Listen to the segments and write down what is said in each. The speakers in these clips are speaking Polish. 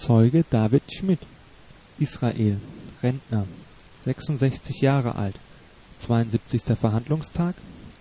Zeuge David Schmidt, Israel, Rentner, 66 Jahre alt, 72. Verhandlungstag,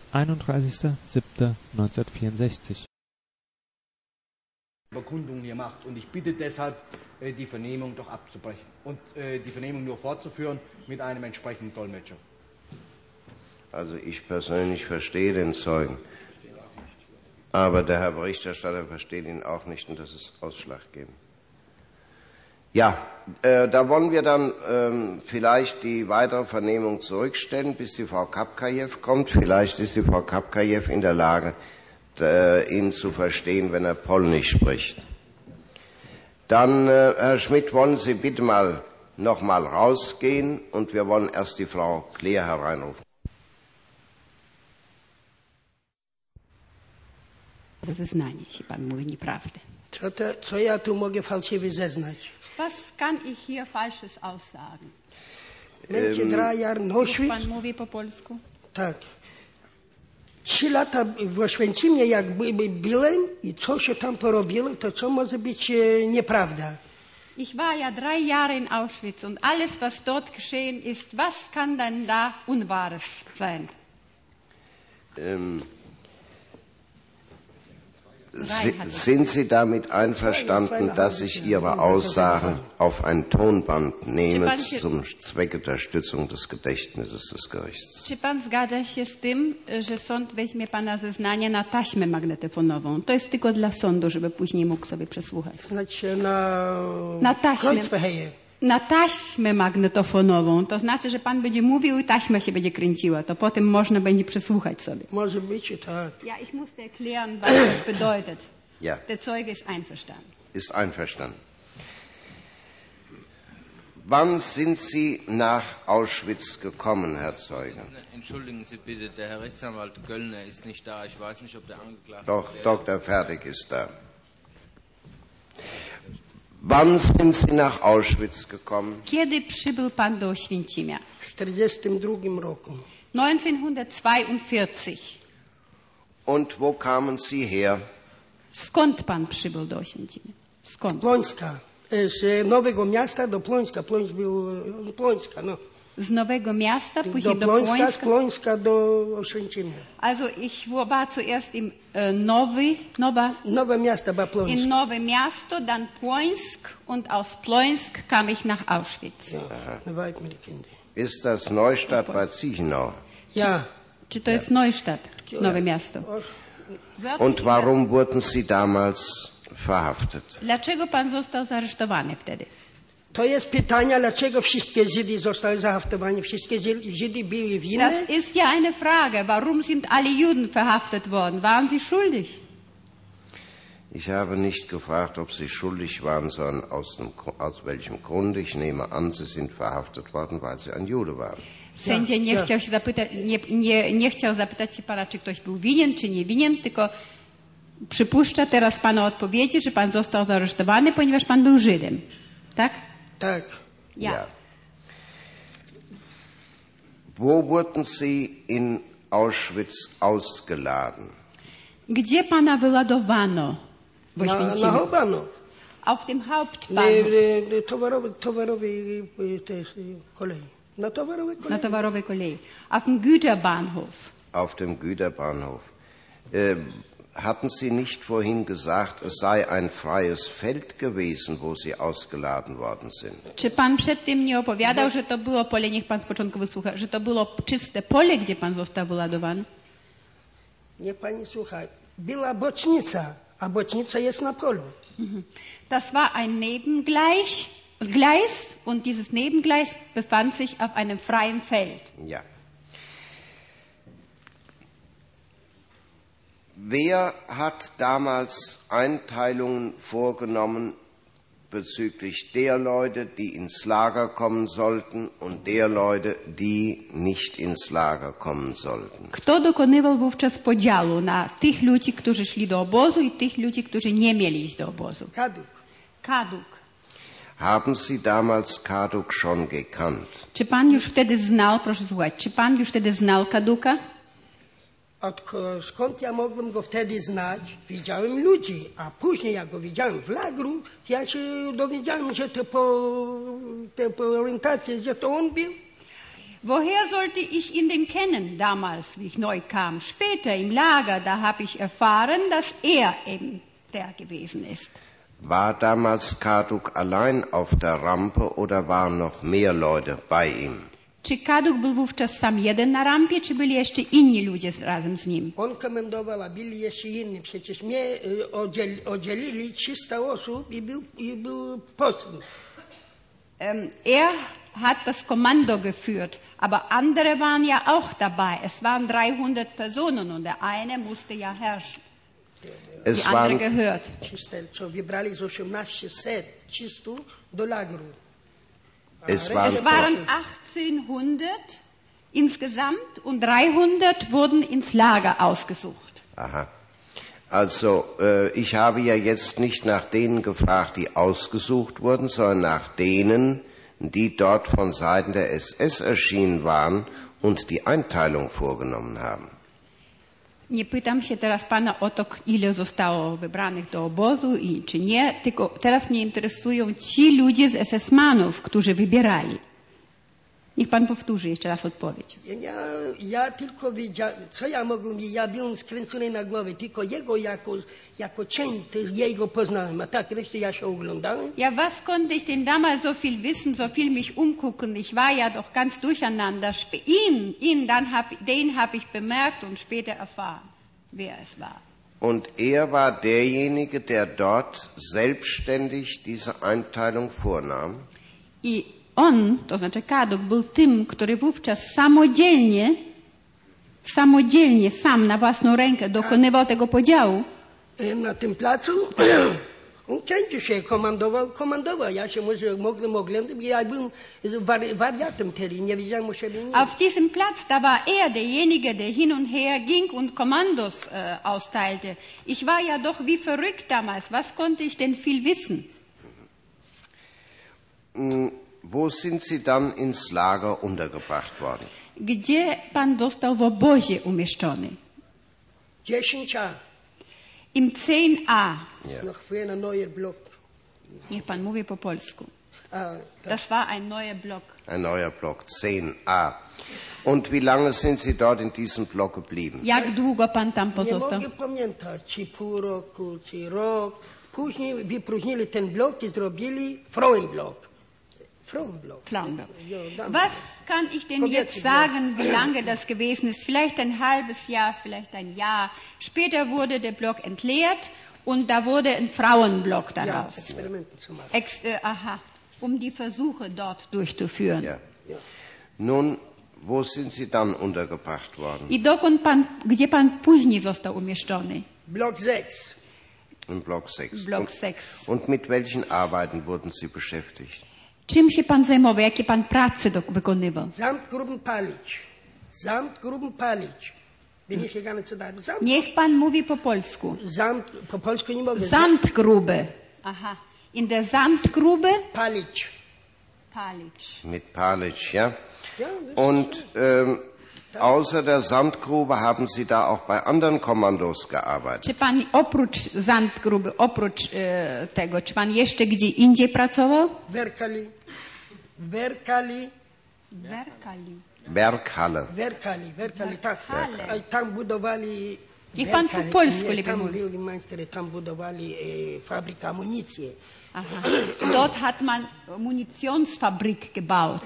31.07.1964. Bekundungen gemacht und ich bitte deshalb, die Vernehmung doch abzubrechen und die Vernehmung nur fortzuführen mit einem entsprechenden Dolmetscher. Also ich persönlich verstehe den Zeugen, aber der Herr Berichterstatter versteht ihn auch nicht und das ist ausschlaggebend. Ja, da wollen wir dann vielleicht die weitere Vernehmung zurückstellen, bis die Frau Kapkajew kommt. Vielleicht ist die Frau Kapkajew in der Lage, ihn zu verstehen, wenn er Polnisch spricht. Dann, Herr Schmidt, wollen Sie bitte noch mal rausgehen und wir wollen erst die Frau Kleer hereinrufen. Zeznanie, jeśli pan mówi nieprawdę. Co ja tu mogę fałszywie zeznać? Was kann ich hier Falsches aussagen? Będzie 3 Jahre Już Auschwitz. pan mówi po polsku? Tak. 3 lata w Oświęcimie jak byłem i co się tam porobiło, to co może być nieprawda? Ich war ja 3 Jahre in Auschwitz und alles, was dort geschehen ist, was kann denn da Unwahres sein? Sind Sie damit einverstanden, dass ich Ihre Aussagen auf ein Tonband nehme zum Zwecke der Stützung des Gedächtnisses des Gerichts? Czy pan zgadza się z tym, że sąd weźmie pana zeznanie na taśmę magnetofonową? To jest tylko dla sądu, żeby później mógł sobie przesłuchać. Znaczy Na taśmę. Kreuzverheje. Na taśmę magnetofonową, to znaczy, że pan będzie mówił i taśma się będzie kręciła, to potem można będzie przesłuchać sobie. Może być tak. Ja, ich musste erklären, was das bedeutet. Ja. Der Zeuge ist einverstanden. Ist einverstanden. Wann sind Sie nach Auschwitz gekommen, Herr Zeuge? Entschuldigen Sie bitte, der Herr Rechtsanwalt Göllner ist nicht da. Ich weiß nicht, ob der Angeklagte... Doch, Dr. Fertig ist da. Wann sind Sie nach Auschwitz gekommen? Kiedy przybył pan do Oświęcimia? W 1942 roku. 1942. Und wo kamen Sie her? Skąd pan przybył do Oświęcimia? Skąd? Plońska. Z Nowego Miasta do Plońska. Plońsk był Plońska, no. Z Nowego Miasta, później do Plońska, z Płońska. Plońska do Oświęcimia. Also ich war zuerst im Nowe Miasto war Plońsk. in Nowe Miasto, dann Płońsk und aus Płońsk kam ich nach Auschwitz. Ja, eine weit mit den Kindern. Ist das Neustadt bei Ziechenau? Ja. Czy to jest Neustadt, Nowe Miasto? Und warum wurden Sie damals verhaftet? Dlaczego pan został zaaresztowany wtedy? To jest pytanie, dlaczego wszystkie Żydy zostały zahaftowani, wszystkie Żydy były winne? Das ist ja eine Frage. Warum sind alle Juden verhaftet worden? Waren sie schuldig? Ich habe nicht gefragt, ob Sie schuldig waren, sondern aus welchem Grund. Ich nehme an, Sie sind verhaftet worden, weil Sie ein Jude waren. Sędzia nie chciał zapytać się pana, czy ktoś był winien, czy nie winien, tylko przypuszcza teraz pana odpowiedzi, że pan został zaaresztowany, ponieważ pan był Żydem. Tak? Tak. Ja. Wo wurden Sie in Auschwitz ausgeladen? Gdzie pana wyładowano w Oświęcimiu? Na Hauptbahnhof. Auf dem Hauptbahnhof. Towarowej kolei. Na towarowej kolei. Na towarowej kolei. Auf dem Güterbahnhof. Auf dem Güterbahnhof. Hatten Sie nicht vorhin gesagt, es sei ein freies Feld gewesen, wo Sie ausgeladen worden sind? Czy pan przed tym nie opowiadał, że to było pole, niech pan z początku wysłucha, że to było czyste pole, gdzie pan został wyładowany? Nie pani słucha. Była bocznica, a bocznica jest na polu. Das war ein Nebengleis und dieses Nebengleis befand sich auf einem freien Feld. Ja. Wer hat damals Einteilungen vorgenommen bezüglich der Leute, die ins Lager kommen sollten und der Leute, die nicht ins Lager kommen sollten? Kto dokonywał wówczas podziału na tych ludzi, którzy szli do obozu i tych ludzi, którzy nie mieli iść do obozu? Kaduk. Haben Sie damals Kaduk schon gekannt? Czy pan już wtedy znał, proszę słuchać, czy pan już wtedy znał Kaduka? Skąd ja mogłem go wtedy znać? Widziałem ludzi, a później jak go widziałem w lagru, ja się dowiedziałem, że po orientacji, że to on był. Woher sollte ich ihn denn kennen damals, wie ich neu kam? Später im Lager, da habe ich erfahren, dass eben der gewesen ist. War damals Kaduk allein auf der Rampe oder waren noch mehr Leute bei ihm? Czy Kaduk był wówczas sam jeden na rampie, czy byli jeszcze inni ludzie razem z nim? On komendował, a byli jeszcze inni. Przecież mnie oddzielili 300 osób i był postny. Er hat das Kommando geführt, aber andere waren ja auch dabei. Es waren 300 Personen und der eine musste ja herrschen. Die andere gehört. 300, co wybrali z 1800 do lagru. Es waren 1800 insgesamt und 300 wurden ins Lager ausgesucht. Aha. Also, ich habe ja jetzt nicht nach denen gefragt, die ausgesucht wurden, sondern nach denen, die dort von Seiten der SS erschienen waren und die Einteilung vorgenommen haben. Nie pytam się teraz pana o to, ile zostało wybranych do obozu i czy nie, tylko teraz mnie interesują ci ludzie z SS-manów, którzy wybierali. Niech pan powtórzy jeszcze raz odpowiedź. Ja tylko wiedziałem, co ja mogłem, ja byłem skręcony na głowę, tylko jego jako cień, jego poznałem, a tak resztę ja się oglądałem. Ja, was konnte ich denn damals so viel wissen, so viel mich umgucken? Ich war ja doch ganz durcheinander. Den habe ich bemerkt und später erfahren, wer es war. Und er war derjenige, der dort selbstständig diese Einteilung vornahm? I on, to znaczy Kaduk, był tym, który wówczas samodzielnie, sam na własną rękę dokonywał tego podziału. Na tym placu on kręcił się, komandował. Ja się może mogłem oglądać, ja byłem wariatem wtedy, nie wiedziałem o siebie nic. Auf diesem Platz, da war er derjenige, der hin und her ging und Kommandos austeilte. Ich war ja doch wie verrückt damals. Was konnte ich denn viel wissen? Wo sind Sie dann ins Lager untergebracht worden? Gdzie pan został w obozie umieszczony? 10A. Im 10a. Ja. Noch für einen neuen Block. Niech pan mówi po polsku. Ah, Das war ein neuer Block. Ein neuer Block, 10a. Und wie lange sind Sie dort in diesem Block geblieben? Jak długo pan tam nie pozostał? mogę pamiętać, czy pół roku, czy rok. Później wypróżnili ten blok i zrobili Frauenblock. Frauenblock. Was kann ich denn jetzt sagen, wie lange das gewesen ist? Vielleicht ein halbes Jahr, vielleicht ein Jahr. Später wurde der Block entleert und da wurde ein Frauenblock daraus. Um die Versuche dort durchzuführen. Ja. Nun, wo sind Sie dann untergebracht worden? I gdzie pan później został umieszczony? Block 6. Im Block 6. Block 6. Und mit welchen Arbeiten wurden Sie beschäftigt? Czym się pan zajmował? Jakie pan prace wykonywał? Samtgruben palić. Bin ich gegangen zu da. Niech pan mówi po polsku. Po polsku nie mogę. Sandgrube. Aha. In der Sandgrube? Palić. Mit Palić, ja? Und außer der Sandgrube haben Sie da auch bei anderen Kommandos gearbeitet? Czy pan oprócz Sandgruby, tego, czy pan jeszcze gdzie indziej pracował? Werkhalle. Tam budowali. Niech pan po polsku lepiej mówi. Tam budowali fabrykę amunicji. Aha. Dort hat man Munitionsfabrik gebaut.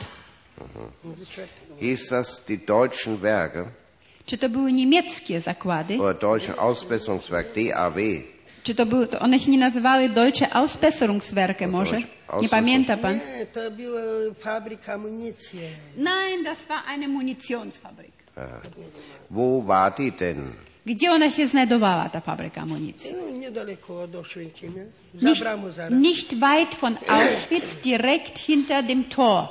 Hieß das die deutschen Werke? Czy to były niemieckie zakłady? Oder Deutsche Ausbesserungswerk, DAW? Czy to one się nie nazywały Deutsche Ausbesserungswerke może? Nie pamięta pan? Nie, to była fabryka amunicji. Nein, das war eine Munitionsfabrik. Wo war die denn? Gdzie ona się znajdowała, ta fabryka amunicji? Niedaleko od Oświęcimia. Nicht weit von Auschwitz, direkt hinter dem Tor.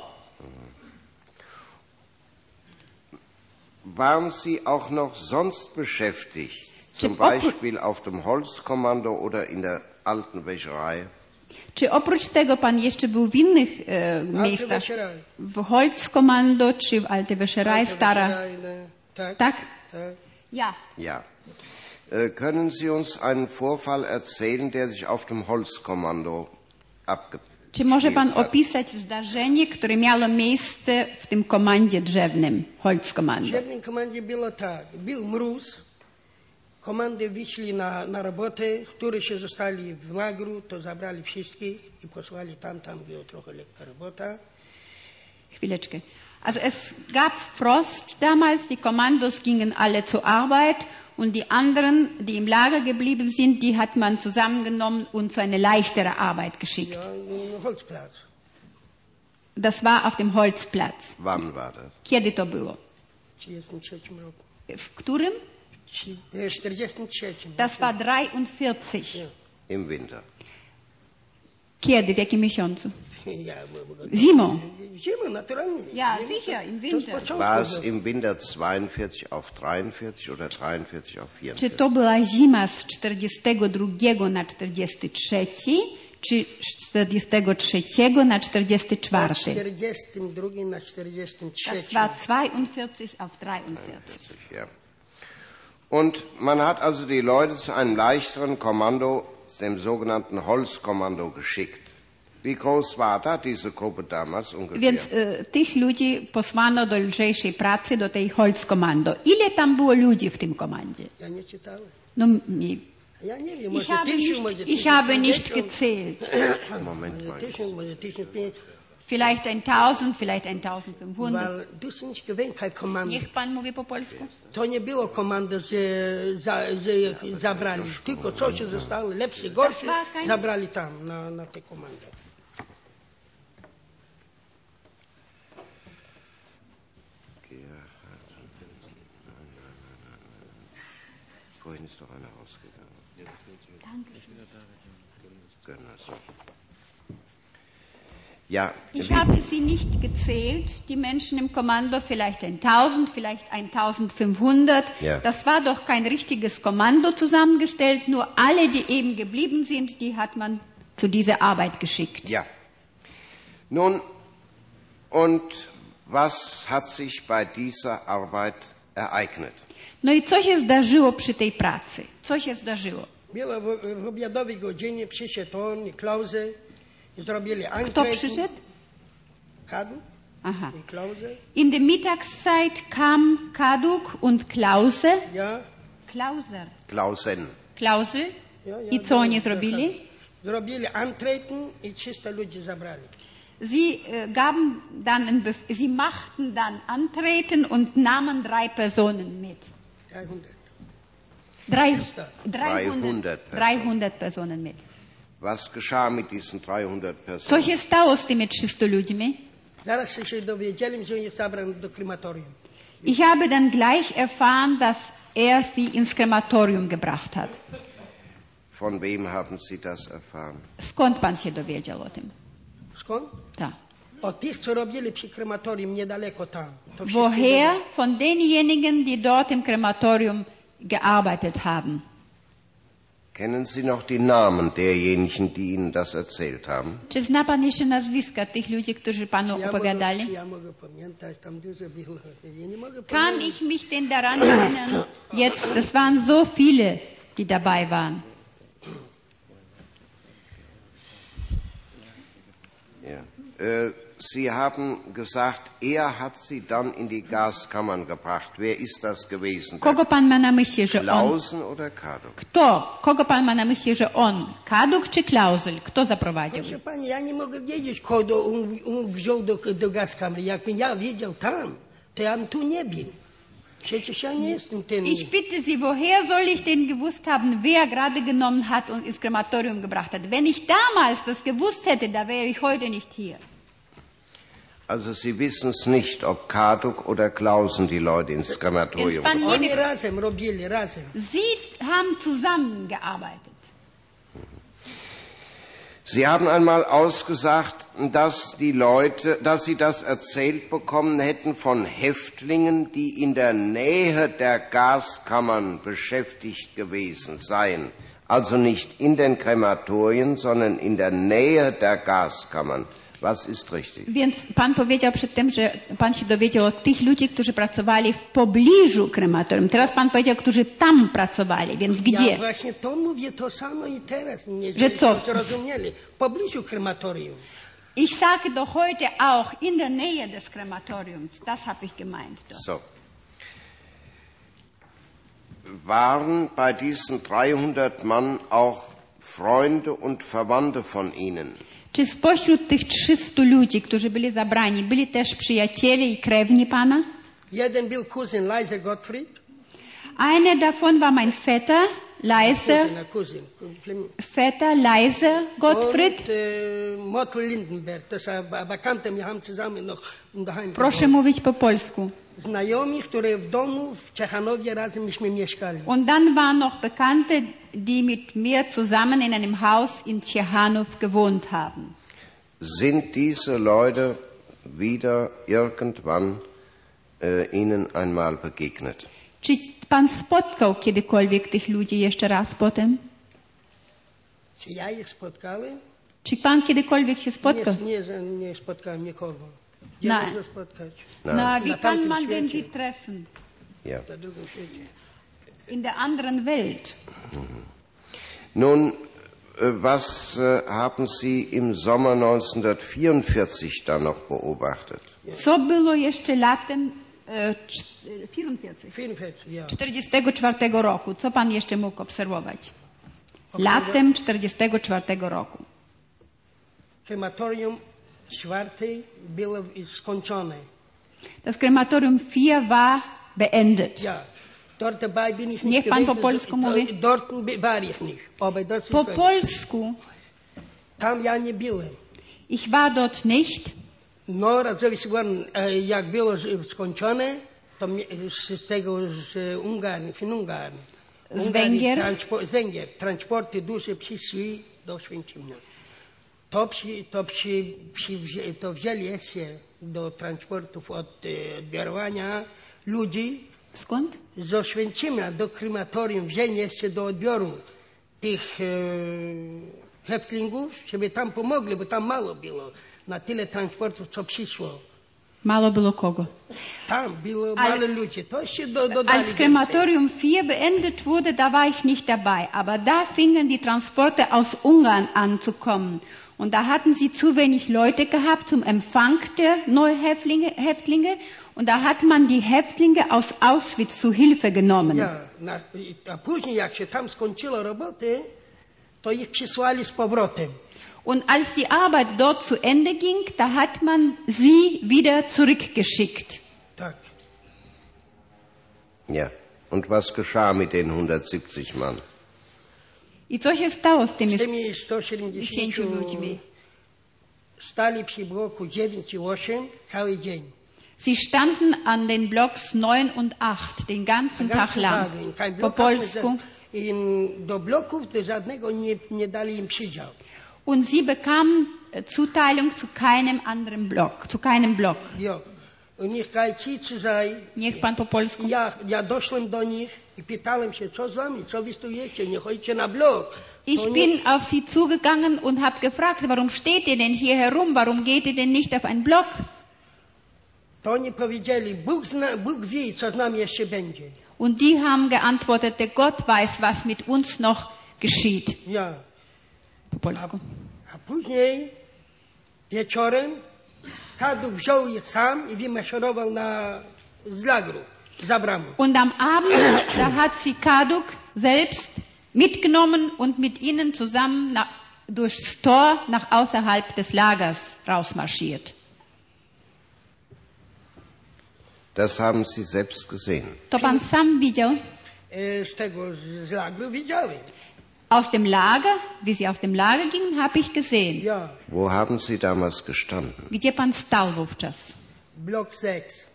Waren Sie auch noch sonst beschäftigt? Zum Beispiel auf dem Holzkommando oder in der alten Wäscherei? Czy oprócz tego pan jeszcze był w innych miejscach? W Holzkommando czy w Alte Wäscherei, stara? Tak? Ja. Ja. Können Sie uns einen Vorfall erzählen, der sich auf dem Holzkommando Czy może pan abgespielt hat? opisać zdarzenie, które miało miejsce w tym komandzie drzewnym, W Holzkommando? jednej komandzie było tak. Był mróz, komandy wyszli na robotę, którzy się zostali w lagru, to zabrali wszystkich i posłali tam była trochę lekka robota. Chwileczkę. Also es gab Frost damals, die Kommandos gingen alle zur Arbeit und die anderen, die im Lager geblieben sind, die hat man zusammengenommen und zu einer leichteren Arbeit geschickt. Ja, Holzplatz. Das war auf dem Holzplatz. Wann war das? Kiedy to było? W 1943 roku. W którym? W 1943. Das war 43. Ja. Im Winter. Kiedy? W jakim miesiącu? Ja, Zimą. Zimą, naturalnie. Ja, Zimą, sicher, im to z Winter. początku War es było. im Winter 42 auf 43 oder 43 auf Czy 44? to była zima z 42 na 43, czy z 43 na 44? 42 na 43. Das war 42 auf 43. Ja. Und man hat also die Leute zu einem leichteren Kommando, dem sogenannten Holzkommando, geschickt. Wie groß war da diese Gruppe damals ungefähr? Więc tych ludzi posłano do lżejszej pracy, do tej Holzkommando. Ile tam było ludzi w tym komandzie? Ja nie czytałem. No, Ja nie wiem, ich może habe 1000, nicht, może ich habe nicht 1500, gezählt. Moment może mal. 1000, może 1500, Vielleicht 1000, vielleicht 1500. weil du sind nicht gewähnt, kein Kommando. Niech pan mówi po polsku. To nie było komando, że ich zabrali. Tylko co się zostało, lepsze, gorsze, zabrali tam na te komandy. Vorhin ist doch einer rausgegangen. Gönner, so. Ja, Ich habe sie nicht gezählt, die Menschen im Kommando, vielleicht 1000, vielleicht 1500. Ja. Das war doch kein richtiges Kommando zusammengestellt, nur alle, die eben geblieben sind, die hat man zu dieser Arbeit geschickt. ja. Nun, und was hat sich bei dieser Arbeit ereignet? No i co się zdarzyło przy tej pracy? Co się zdarzyło? Było w obiadowej godzinie, przyszedł on i Klause i zrobili ankietę. Kto przyszedł? Kadu Aha. i Klause. In der Mittagszeit kam Kaduk und Klause. Ja. Klauser. Klausen. Klausel. Ja, I co oni zrobili? Zrobili antreten i 300 ludzi zabrali. Sie Sie machten dann Antreten und nahmen 3 Personen mit. 300 Personen mit. Was geschah mit diesen 300 Co Personen? się stało z tymi 300 ludźmi? Zaraz się dowiedzieli, że jest zabrany do krematorium. Ich habe dann gleich erfahren, dass sie ins Krematorium gebracht hat. Von wem haben Sie das erfahren? Skąd pan się dowiedział o tym? Skąd? Tak. Od tych, co robili przy krematorium niedaleko tam. To wszyscy Woher? Von denjenigen, die dort im Krematorium gearbeitet haben. Kennen Sie noch die Namen derjenigen, die Ihnen das erzählt haben? Czy zna pan jeszcze nazwiska tych ludzi, którzy panu opowiadali? Ja mogę pamiętać, tam dużo było. Ja nie mogę Kann pamiętać. ich mich denn daran erinnern? Jetzt, das waren so viele, die dabei waren. Ja. Sie haben gesagt, hat Sie dann in die Gaskammern gebracht. Wer ist das gewesen? Kogo pan ma na myśli, że on? Klausen oder Kaduk? Kto? Kogo pan ma na myśli, że on? Kaduk czy Klausel? Kto zaprowadził? Proszę pani, ja nie mogę wiedzieć, kogo on wziął do gaskamery. Jakbym ja wiedział tam, to ja bym tu nie był. Przecież ja nie jestem ten... Ich bitte Sie, woher soll ich denn gewusst haben, wer gerade genommen hat und ins Krematorium gebracht hat? Wenn ich damals das gewusst hätte, da wäre ich heute nicht hier. Also Sie wissen es nicht, ob Kaduk oder Klausen die Leute ins Krematorium Pan nie Oni wie, razem robili, razem. Sie haben zusammengearbeitet. Sie haben einmal ausgesagt, dass Sie das erzählt bekommen hätten von Häftlingen, die in der Nähe der Gaskammern beschäftigt gewesen seien. Also nicht in den Krematorien, sondern in der Nähe der Gaskammern. Was ist richtig? Więc pan powiedział przed tym, że pan się dowiedział od tych ludzi, którzy pracowali w pobliżu krematorium. Teraz pan powiedział, którzy tam pracowali, więc gdzie? Ja właśnie to mówię to samo i teraz. Nie, Że co? Zrozumieli. W pobliżu krematorium. Ich sage doch heute auch in der Nähe des Krematoriums. Das habe ich gemeint. Doch. So. Waren bei diesen 300 Mann auch Freunde und Verwandte von Ihnen? Czy spośród tych 300 ludzi, którzy byli zabrani, byli też przyjaciele i krewni pana? Jeden był kuzyn Leiser Gottfried. Einer davon war mein Vetter, Leiser, Vetter Leiser Gottfried. Und Motl Lindenberg, das Bekannte, wir haben zusammen noch daheim Proszę mówić po polsku. Znajomi, które w domu w Ciechanowie razem myśmy mieszkali. Und dann waren noch Bekannte, die mit mir zusammen in einem Haus in Ciechanów gewohnt haben. Sind diese Leute wieder irgendwann Ihnen einmal begegnet? Czy pan spotkał kiedykolwiek tych ludzi jeszcze raz potem? Czy ja ich spotkałem? Czy pan kiedykolwiek się spotkał? Nie spotkałem nikogo. Gdzie Nein. można spotkać? Na, wie Na kann tamtym man denn świecie. sie treffen? Ja. Na drugim świecie. In der anderen Welt. Nun, was haben Sie im Sommer 1944 da noch beobachtet? Co było jeszcze latem 44 roku? Co pan jeszcze mógł obserwować? Latem 44 roku. Krematorium 4 było skończone. Das Krematorium 4 war beendet. Ja. Dort dabei bin ich nicht Niech pan po gewesen. polsku mówi. Dort war ich nicht. Aber das Po ist polsku. Tam ja nie byłem. Ich war dort nicht. No, jak było skończone, to z tego z Ungarn, w Ungarn. Z Węgier. Z Węgier. Transporty duże przyszły do Święcimia. To wzięli się do transportów odbierania ludzi. Skąd? Z Oświęcimia do krematorium wzięli się do odbioru tych häftlingów, żeby tam pomogli, bo tam mało było. Na tyle transportów, co przyszło. Mało było kogo? Tam było mało ludzi. To się dodali. Als Krematorium 4 beendet wurde, da war ich nicht dabei. Aber da fingen die Transporte aus Ungarn an zu kommen. Und da hatten sie zu wenig Leute gehabt zum Empfang der Neuhäftlinge. Und da hat man die Häftlinge aus Auschwitz zu Hilfe genommen. Ja, a później jak się tam skończyło roboty, to ich przysłali z powrotem. Und als die Arbeit dort zu Ende ging, da hat man sie wieder zurückgeschickt. Tak. Ja. Und was geschah mit den 170 Mann? I co się stało z tymi Z tymi 170 ludźmi? Stali przy bloku 9 i 8 cały dzień. Sie standen an den Blocks 9 und 8 den ganzen Tag lang. Po polsku. I do bloków do żadnego nie dali im przydział. Und sie bekamen Zuteilung zu keinem anderen Block, zu keinem Block. Jo. Niech pan po polsku. Ja doszłem do nich i pytałem się, co z wami, co wy stujecie, nie chodźcie na blok. Ich bin auf sie zugegangen und habe gefragt, warum steht ihr denn hier herum, warum geht ihr denn nicht auf einen Block? To oni powiedzieli, Bóg wie, co z nami jeszcze będzie. Und die haben geantwortet, der Gott weiß, was mit uns noch geschieht. Ja. Po polsku. A później wieczorem Kaduk wziął ich sam i wymaszerował z lagru, za bramą. Und am Abend, da hat sie Kaduk selbst mitgenommen und mit ihnen zusammen durchs Tor nach außerhalb des Lagers rausmarschiert. Das haben Sie selbst gesehen. To pan sam widział? Z lagru widziałem. Aus dem Lager, wie sie aus dem Lager gingen, habe ich gesehen. Ja. Wo haben Sie damals gestanden? Gdzie pan stał wówczas? Blok 6.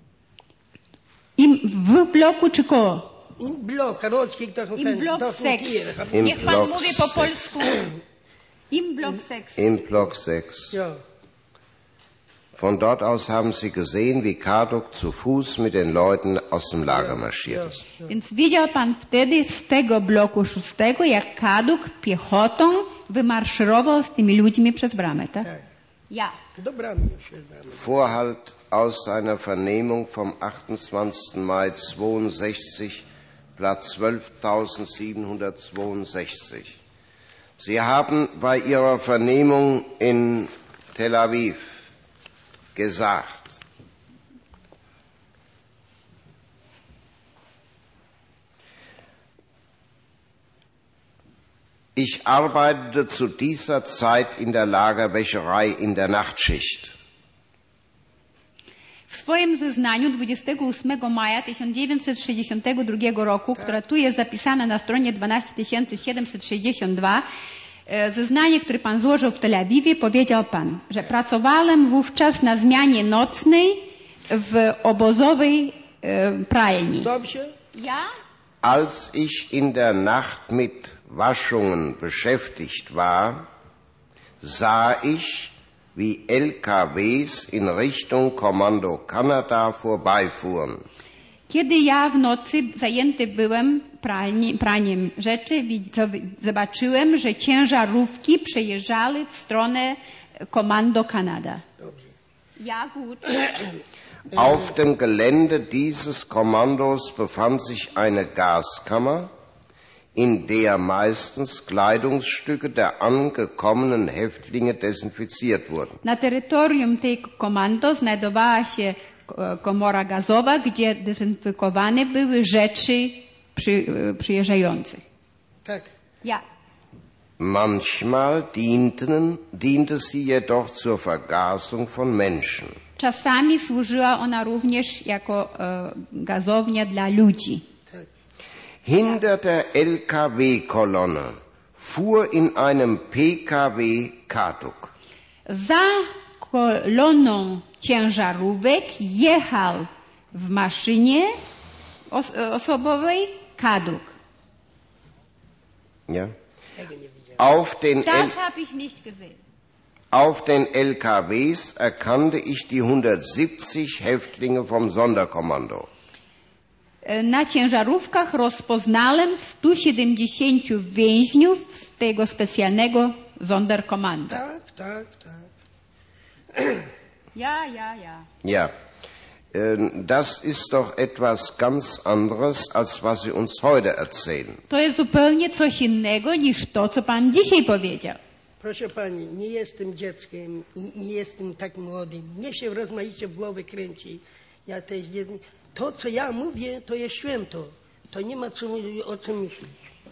W bloku czy koło? Im Blok, Karolski, Im Blok 6. Niech pan mówi po polsku. Im Blok 6. Im Block 6. Ja. Von dort aus haben Sie gesehen, wie Kaduk zu Fuß mit den Leuten aus dem Lager marschiert ist. Więc widział pan wtedy z tego bloku 6, jak Kaduk piechotą wymarszyrował z tymi ludźmi przez bramę, tak? Ja. Do bramy się damy. Vorhalt aus seiner Vernehmung vom 28. Mai 62, Blatt 12.762. Sie haben bei Ihrer Vernehmung in Tel Aviv gesagt, ich arbeitete zu dieser Zeit in der Lagerwäscherei in der Nachtschicht. W swoim zeznaniu 28 maja 1962 roku, która tu jest zapisana na stronie 12762, zeznanie, które pan złożył w Tel Awiwie, powiedział pan, że pracowałem wówczas na zmianie nocnej w obozowej pralni. Dobrze? Ja? Als ich in der Nacht mit Waschungen beschäftigt war, sah ich, wie LKWs in Richtung Kommando Kanada vorbeifuhren. Kiedy ja w nocy zajęty byłem praniem rzeczy, zobaczyłem, że ciężarówki przejeżdżały w stronę Kommando Kanada. Dobrze. Ja, gut. Auf dem Gelände dieses Kommandos befand sich eine Gaskammer, in der meistens Kleidungsstücke der angekommenen Häftlinge desinfiziert wurden. Na terytorium tej komando znajdowała się komora gazowa, gdzie dezynfekowane były rzeczy przyjeżdżających. Tak. Ja. Manchmal diente sie jedoch zur Vergasung von Menschen. Czasami służyła ona również jako gazownia dla ludzi. Hinter der LKW-Kolonne fuhr in einem PKW Kaduk. Za koloną ciężarówek jechał w maszynie osobowej Kaduk. Ja? Tego nie widziałem. Das habe ich nicht gesehen. Auf den LKWs erkannte ich die 170 Häftlinge vom Sonderkommando. Na ciężarówkach rozpoznałem 170 więźniów z tego specjalnego Sonderkommando. Tak, tak, tak. Ja. Ja, das ist doch etwas ganz anderes, als was Sie uns heute erzählen. To jest zupełnie coś innego niż to, co pan dzisiaj powiedział. Proszę pani, nie jestem dzieckiem i nie jestem tak młodym. Mnie się rozmaicie w głowie kręci. Ja też nie... To, co ja mówię, to jest święto. To nie ma o czym myśleć.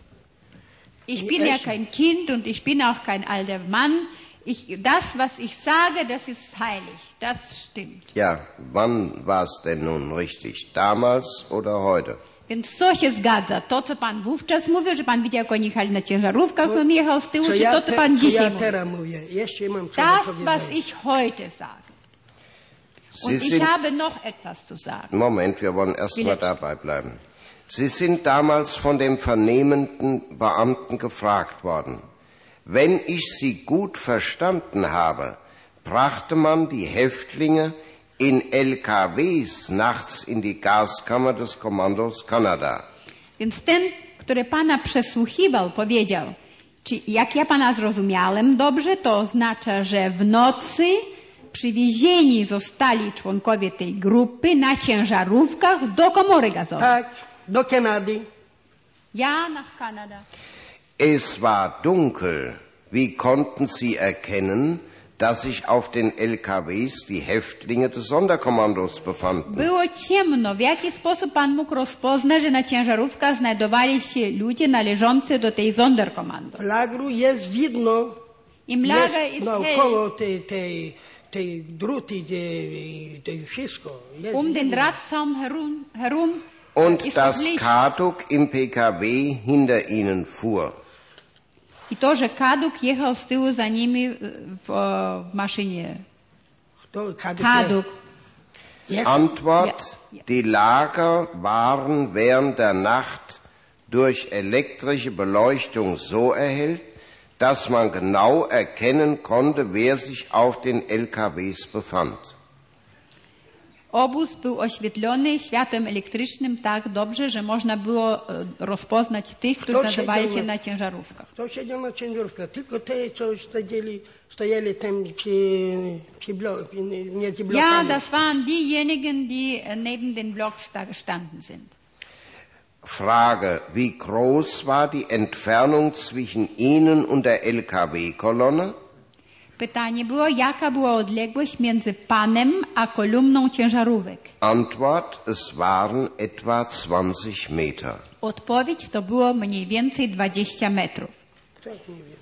Ich bin ja kein Kind und ich bin auch kein alter Mann. Das, was ich sage, das ist heilig. Das stimmt. Ja, wann war es denn nun richtig? Damals oder heute? Więc co się zgadza? To, co pan wówczas mówił, że pan widział, jak oni jechali na ciężarówkach, on jechał z tyłu, czy to, co pan dzisiaj mówi? teraz mówię. Jeszcze mam co Das, powiedzieć. was ich heute sage. Und ich habe noch etwas zu sagen. Moment, wir wollen erst mal dabei bleiben. Sie sind damals von dem vernehmenden Beamten gefragt worden. Wenn ich Sie gut verstanden habe, brachte man die Häftlinge in LKWs nachts in die Gaskammer des Kommandos Kanada. Więc ten, który pana przesłuchiwał, powiedział, czy jak ja pana zrozumiałem dobrze, to oznacza, że w nocy przywiezieni zostali członkowie tej grupy na ciężarówkach do komory gazowej. Tak, do Kanady. Ja, nach Kanada. Es war dunkel. Wie konnten Sie erkennen, dass sich auf den LKWs die Häftlinge des Sonderkommandos befanden? Było ciemno. W jaki sposób pan mógł rozpoznać, że na ciężarówkach znajdowali się ludzie należący do tej Sonderkommando? W lagru jest widno. Im Lager ist naokoło hell. tej druty, tej wszystko. Jest Den widno. Drahtzaun herum Und ist dass das Licht. Kaduk im PKW hinter ihnen fuhr. I to, że Kaduk jechał z tyłu za nimi w maszynie. To Kaduk. Jest. Antwort: Ja. Die Lager waren während der Nacht durch elektrische Beleuchtung so erhellt, dass man genau erkennen konnte, wer sich auf den LKWs befand. Obóz był oświetlony światłem elektrycznym tak dobrze, że można było rozpoznać tych, którzy znajdowali się na ciężarówkach. Kto siedział na ciężarówkach? Tylko te, co stojali tam przy między blokami. Ja, das waren diejenigen, die neben den Blocks da gestanden sind. Frage, wie groß war die Entfernung zwischen Ihnen und der LKW-Kolonne? Pytanie było, jaka była odległość między panem a kolumną ciężarówek? Antwort, es waren etwa 20 Meter. Odpowiedź to było mniej więcej 20 metrów. Tak, nie wiem.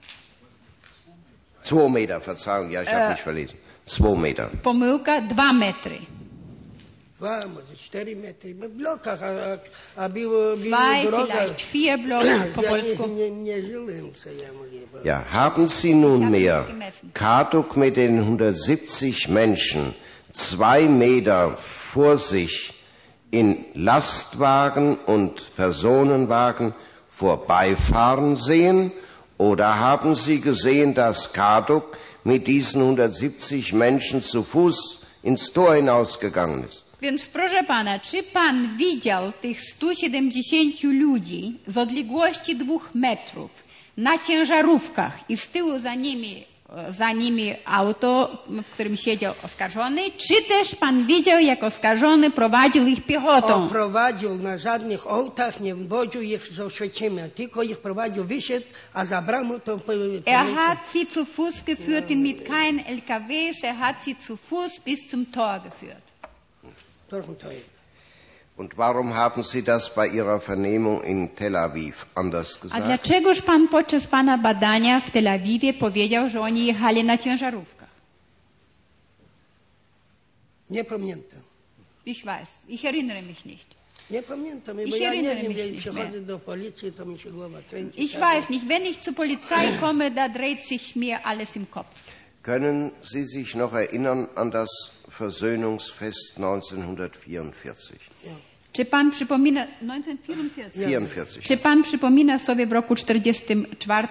2 Meter, Verzeihung, ja, ich habe mich verlesen. 2 Meter. Pomyłka, 2 metry. 2, może 4 metry. W blokach, a było 2, droga. vielleicht 4 Blocks po Ja polsku. nie żyłem, co ja mówię. Ja, haben Sie nunmehr Karduk mit den 170 Menschen 2 Meter vor sich in Lastwagen und Personenwagen vorbeifahren sehen? Oder haben Sie gesehen, dass Karduk mit diesen 170 Menschen zu Fuß ins Tor hinausgegangen ist? Więc proszę pana, czy pan widział tych 170 ludzi z odległości 2 metrów na ciężarówkach i z tyłu za nimi auto, w którym siedział oskarżony, czy też pan widział, jak oskarżony prowadził ich piechotą? On prowadził na żadnych autach, nie woził ich z Oświęcimia, tylko ich prowadził, wyszedł, a za bramą to... hat sie zu Fuß geführt, mit keinen LKWs, hat sie zu Fuß bis zum Tor geführt. Und warum haben Sie das bei Ihrer Vernehmung in Tel Aviv anders A gesagt? dlaczegoż pan podczas pana badania w Tel Awiwie powiedział, że oni jechali na ciężarówkach? Nie pamiętam. Ich weiß, ich erinnere mich nicht. Nie pamiętam, bo Ich ja nie erinnere wiem, mich jak nicht przychodzę mehr. do policji, to mi się głowa kręci. Ich weiß nicht, wenn ich zur Polizei komme, da dreht sich mir alles im Kopf. Können Sie sich noch erinnern an das Versöhnungsfest 1944? Czy pan przypomina... 1944. 44. Czy pan przypomina sobie w roku 1944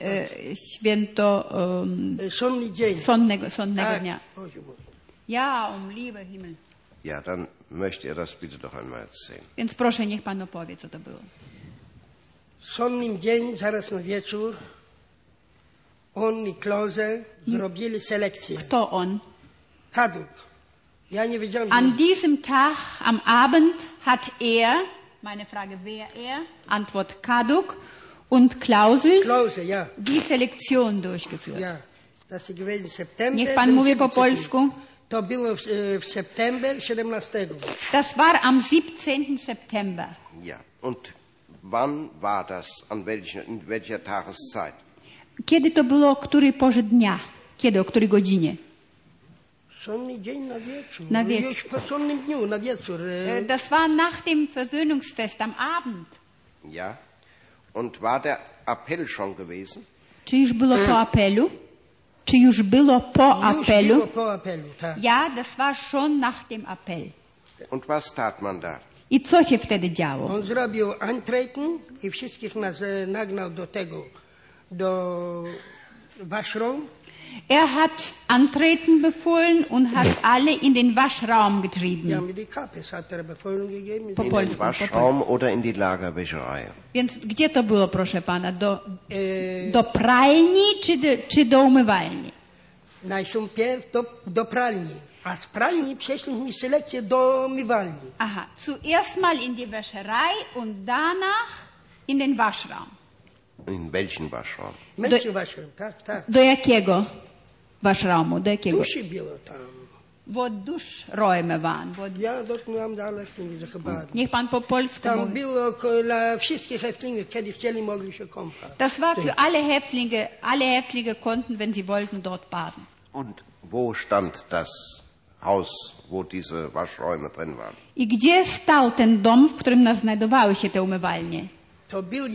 święto Sądny dzień. sądnego Tak. dnia? Boże mój. Ja, lieber Himmel. Ja, dann möchte er das bitte doch einmal erzählen. Więc proszę, niech pan opowie, co to było. Sądnym dzień, zaraz na wieczór, on i Klose zrobili selekcję. Kto on? Kaduk. Ja nie wiedziałem, An diesem Tag, am Abend, hat meine Frage, wer Antwort Kaduk und Klausel, Klose, ja. die Selektion durchgeführt. Ja. Das ist gewesen September. Niech pan mówi po polsku. To było w september 17. Das war am 17. September. Ja, und wann war das, in welcher Tageszeit? Kiedy to było, o której porze dnia? Kiedy, o której godzinie? Sądny dzień na wieczór. Na wieczór. Już po sądnym dniu, na wieczór. Das war nach dem Versöhnungsfest am Abend. Ja, und war der Appell schon gewesen? Czy już było po apelu? Czy już było po Już apelu? było po apelu, tak. Ja, das war schon nach dem Appell. Und was tat man da? I co się wtedy działo? On zrobił antreten i wszystkich nas nagnał do tego, do Waschraum. Er hat Antreten befohlen und hat alle in den Waschraum getrieben. Ja, mit die Kapes hat Befohlung gegeben. Po In polsku, den Waschraum oder in die Lagerwäscherei? Więc gdzie to było, proszę pana? Do pralni czy do umywalni? Najpierw do pralni, a z pralni przeszliśmy selekcję do umywalni. Aha, zuerst mal in die Wäscherei und danach in den Waschraum. In welchen Waschraum? Mężczyzn Waschraum, tak, tak. Do jakiego Waschraumu? Do jakiego? Duszy było tam. Wo Duschräume waren. Ja dort miałem dalej chyba. Niech pan po polsku Tam mówi. było dla wszystkich Häftlingów, kiedy chcieli, mogli się kąpać. Das war für alle Häftlinge. Alle Häftlinge konnten, wenn sie wollten, dort baden. Und wo stand das Haus, wo diese Waschräume drin waren? I gdzie stał ten dom, w którym znajdowały się te umywalnie? To był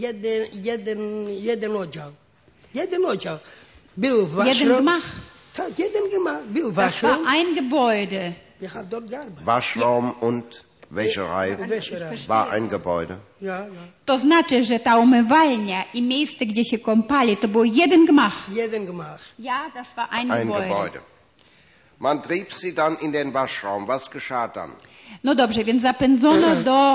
jeden oddział. Jeden oddział. Był Waschraum. Jeden Gmach. Tak, jeden Gmach. Był Das war Waschraum. ein Gebäude. Ich habe dort gearbeitet. Waschraum und Wäscherei Wäscherei. war ein Gebäude. Ja, ja. To znaczy, że ta umywalnia i miejsce, gdzie się kąpali, to był jeden gmach. Jeden Gmach. Ja, das war ein Ein Gebäude. Gebäude. Man trieb sie dann in den Waschraum. Was geschah dann? No dobrze, więc zapędzono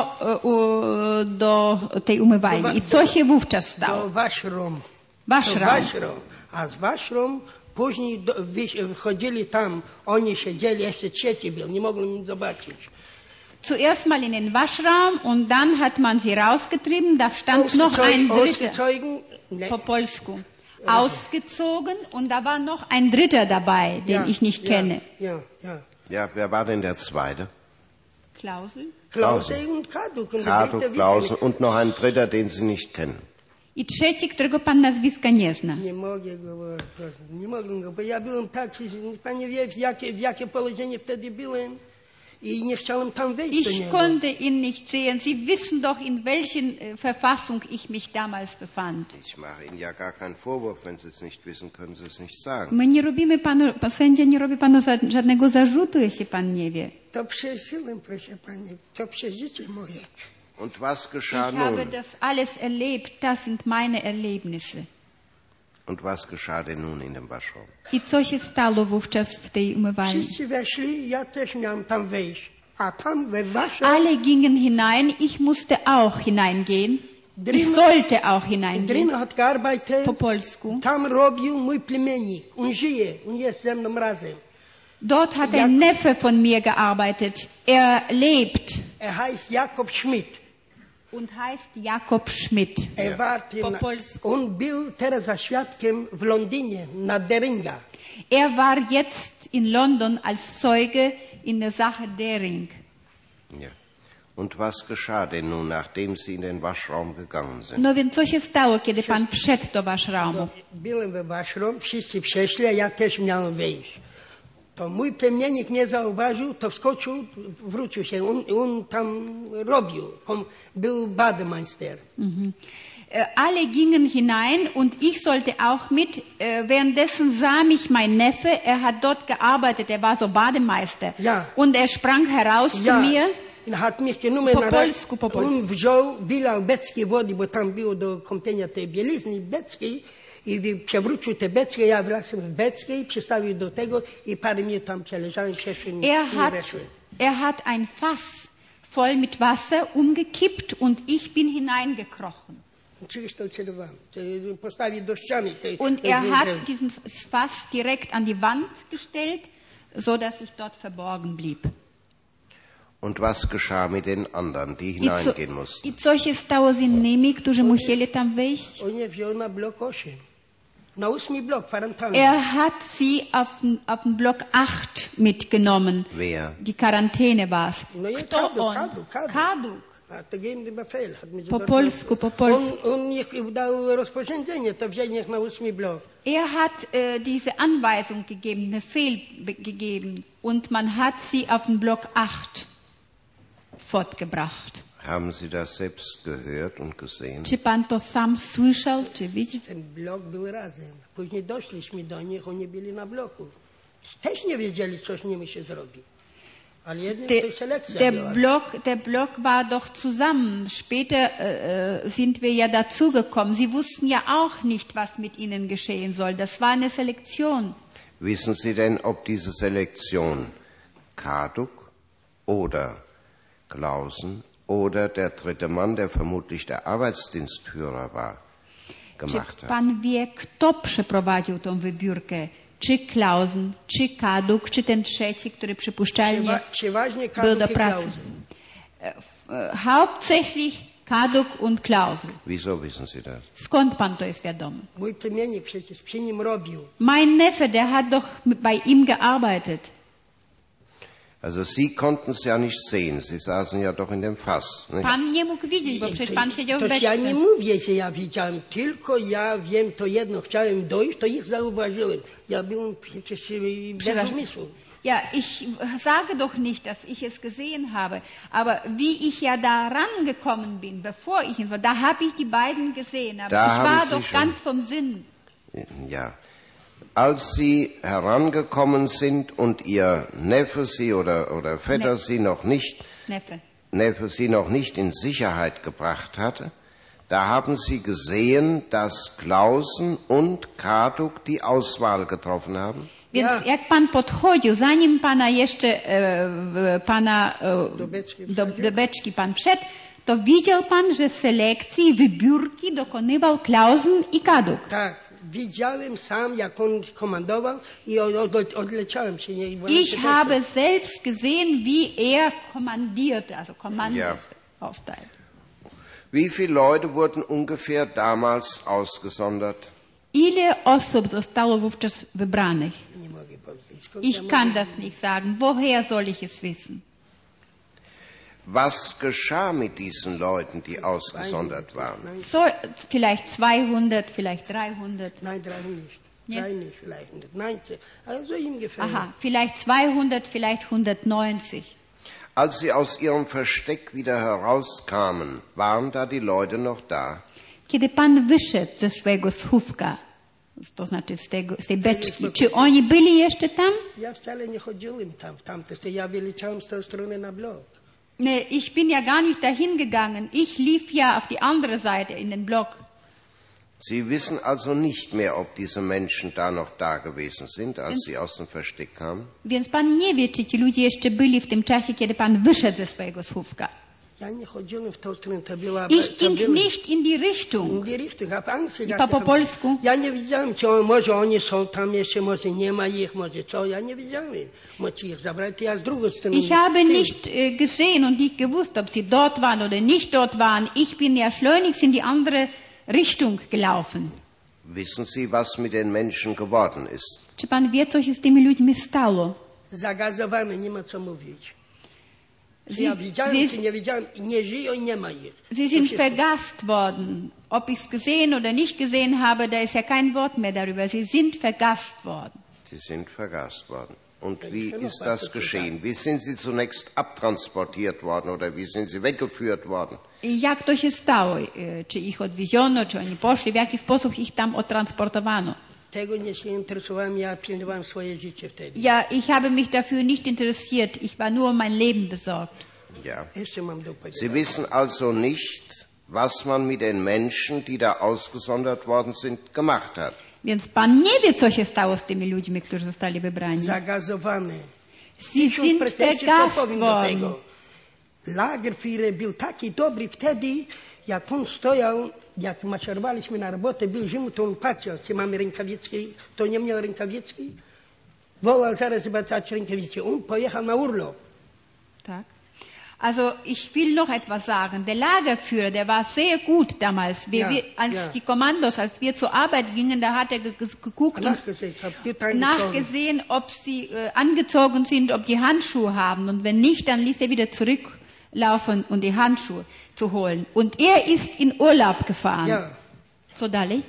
do tej umywalni. I co się wówczas stało? Do Waschraum. Waschraum. A z Waschraum później wchodzili tam, oni siedzieli, jeszcze trzeci był, nie mogli nic zobaczyć. Zuerst mal in den Waschraum und dann hat man sie rausgetrieben. Da stand noch ein Dritter. Po polsku. Ausgezogen und da war noch ein Dritter dabei, den ich nicht kenne. Ja, wer war denn der Zweite? Klausel. Klausel und Kaduk. Kaduk, Klausel und noch ein Dritter, den Sie nicht kennen. I trzeci, którego pan nazwiska nie zna. Nie mogę go, bo ja byłem tak, panie wie, w jakie położenie wtedy byłem i nie chciałem tam wejść do Ich niego. konnte ihn nicht sehen. Sie wissen doch, in welchen Verfassung ich mich damals befand. Ich mache Ihnen ja gar keinen Vorwurf. Wenn Sie es nicht wissen, können Sie es nicht sagen. My nie robimy panu, sędzia nie robi panu żadnego zarzutu, jeśli pan nie wie. To przeżyłem, proszę pani, to przeżycie moje. Und was geschah Ich habe nun? das alles erlebt, das sind meine Erlebnisse. Und was geschah denn nun in dem Waschraum? I co się stało wówczas w tej umywalni? Wszyscy weszli, ja też miałem tam wejść. A tam we Waschraum Alle gingen hinein, ich musste auch hineingehen. Ich sollte auch hineingehen. Drin hat gearbeitet, Po polsku. tam robił mój plemiennik. On żyje, on jest ze mną razem. Dort hat ein Neffe von mir gearbeitet. Er lebt Heißt Jakob Schmidt. und heißt Jakob Schmidt. Po polsku. On był teraz za świadkiem w Londynie, na Deringa. Er war jetzt in London als Zeuge in der Sache Dering. Ja. Und was geschah denn nun, nachdem Sie in den Waschraum gegangen sind? No więc co się stało, kiedy pan wszedł do Waschraumu? Byłem we Waschraum, wszyscy przeszli, a ja też miałem wejść. To mój plemiennik nie zauważył, to wskoczył, wrócił się. On tam robił, był Bademeister. Alle gingen hinein und ich sollte auch mit. Währenddessen sah mich mein Neffe, er hat dort gearbeitet, er war so Bademeister. Ja. Und er sprang heraus zu mir. Hat mich genommen Po polsku. On wziął, wylał beckie wody, bo tam było do kąpienia tej bielizny beckiej i przewrócił te beckie, ja wlazłem w beckie i przystawił do tego i parę minut tam przeleżałem, przeszłem. Er hat ein Fass voll mit Wasser umgekippt und ich bin hineingekrochen. Und er hat diesen Fass direkt an die Wand gestellt, so dass ich dort verborgen blieb. Und was geschah mit den anderen, die hineingehen mussten? I co się stało z innymi, którzy musieli tam wejść? On je wziął na blok 8. Na 8. blok, kwarantanny. Er hat sie auf den Block 8 mitgenommen. Wer? Die Quarantäne war's. No je Kto on? Kaduk. To geben Befehl. Po polsku. On niech dał rozporządzenie, to wzięli niech na 8. blok. Er hat diese Anweisung gegeben, Befehl gegeben und man hat sie auf den Block 8 fortgebracht. Haben Sie das selbst gehört und gesehen? Czy pan to sam słyszał, czy widział? Ten blok był razem. Później doszliśmy do nich, oni byli na bloku. Też nie wiedzieli, co z nimi się zrobi. Ale jednak to selekcja była. Der Block war doch zusammen. Später sind wir ja dazugekommen. Sie wussten ja auch nicht, was mit ihnen geschehen soll. Das war eine Selektion. Wissen Sie denn, ob diese Selektion Kaduk oder Klausen oder der dritte Mann, der vermutlich der Arbeitsdienstführer war, gemacht Czy hat? pan wie, kto przeprowadził tą wybiórkę? Czy Klausen, czy Kaduk, czy ten trzeci, który przypuszczalnie był do pracy? Hauptsächlich Kaduk und Klausel. Wieso wissen Sie das? Skąd pan to jest wiadomo? Mój plemiennik przecież przy nim robił. Mein Neffe, der hat doch bei ihm gearbeitet. Also Sie konnten es ja nicht sehen. Sie saßen ja doch in dem Fass. Nicht? Pan nie mógł widzieć, bo przecież pan siedział w To ja nie beczce. mówię, że ja widziałem, tylko ja wiem to jedno, chciałem dojść, to ich zauważyłem. Ja byłem przecież bez umysłu. Ja, ich sage doch nicht, dass ich es gesehen habe, aber wie ich ja da rangekommen bin, bevor ich es war, da habe ich die beiden gesehen, aber Da ich haben war Sie doch schon. ganz vom Sinn. Ja. Als Sie herangekommen sind und Ihr Neffe Sie oder Vetter Sie noch nicht Neffe. Neffe Sie noch nicht in Sicherheit gebracht hatte, Da haben Sie gesehen, dass Clausen und Kaduk die Auswahl getroffen haben? Więc jak pan podchodził, zanim pana jeszcze do beczki pan wszedł, to widział pan, że selekcji, wybiórki dokonywał Clausen i Kaduk. Tak, widziałem sam, jak on komandował i odleciałem się. Ich habe selbst gesehen, wie er kommandierte, also Kommandos austeilt. Wie viele Leute wurden ungefähr damals ausgesondert? Ile osób zostało wówczas wybranych? Nie mogę powiedzieć. Ich kann das nicht sagen. Woher soll ich es wissen? Was geschah mit diesen Leuten, die ausgesondert waren? So, vielleicht 200, vielleicht 300. Nein, 3 nicht. Ja. 3 nicht, vielleicht 190. Also ungefähr. Aha, vielleicht 200, vielleicht 190. Als sie aus ihrem Versteck wieder herauskamen, waren da die Leute noch da? Kiedy pan wyszedł ze swojego schówka, to znaczy z tej beczki, czy oni byli jeszcze tam? Ja wcale nie chodziłem tam, w tamte, ja wyleciałem z tej strony na blok. Nee, ich bin ja gar nicht dahin gegangen. Ich lief ja auf die andere Seite in den Block. Sie wissen also nicht mehr, ob diese Menschen da noch da gewesen sind, als sie aus dem Versteck kamen? Więc pan nie wie, czy ci ludzie jeszcze byli w tym czasie, kiedy pan wyszedł ze swojego schówka. Ja nie chodziłem w tą stronę, to była... Ich ging nicht in die Richtung. In die Richtung, hab Angst I gehabt. po polsku? Ja nie widziałem, czy może oni są tam jeszcze, może nie ma ich, może co, ja nie widziałem. Może ich zabrać, ja z drugiej strony... Ich habe nicht gesehen und nicht gewusst, ob sie dort waren oder nicht dort waren. Ich bin ja schleunigst in die andere Richtung gelaufen. Wissen Sie, was mit den Menschen geworden ist? Czy pan wie, co się z tymi ludźmi stało? Zagazowane, nie ma co mówić. Ja widziałem, czy nie widziałem, nie żyją i nie ma ich. Sie sind vergast worden. Ob ich es gesehen oder nicht gesehen habe, da ist ja kein Wort mehr darüber. Sie sind vergast worden. Sie sind vergast worden. Und wie ist das geschehen? Wie sind Sie zunächst abtransportiert worden oder wie sind Sie weggeführt worden? Jak to się stało? Czy ich odwieziono, czy oni poszli? W jaki sposób ich tam odtransportowano? Tego nie się interesowałem, ja pilnowałem swoje życie wtedy. Ja, ich habe mich dafür nicht interessiert. Ich war nur um mein Leben besorgt. Ja. Jeszcze mam do powiedzenia. Sie wissen also nicht, was man mit den Menschen, die da ausgesondert worden sind, gemacht hat. Więc pan nie wie, co się stało z tymi ludźmi, którzy zostali wybrani. Zagazowane. Sie sind vergast worden. Lagerführer był taki dobry wtedy, jak on stojał, jak maszerowaliśmy na robotę, był zimno, to on patrzył, czy mamy rękawiczki, to nie miał rękawiczki. Wołał zaraz zobaczyć rękawiczki. On pojechał na urlop. Tak. Also ich will noch etwas sagen. Der Lagerführer, der war sehr gut damals. Die Kommandos, als wir zur Arbeit gingen, da hat er geguckt und nachgesehen, ob sie angezogen sind, ob die Handschuhe haben. Und wenn nicht, dann ließ er wieder zurücklaufen, um die Handschuhe zu holen. Und er ist in Urlaub gefahren. Ja. Co dalej?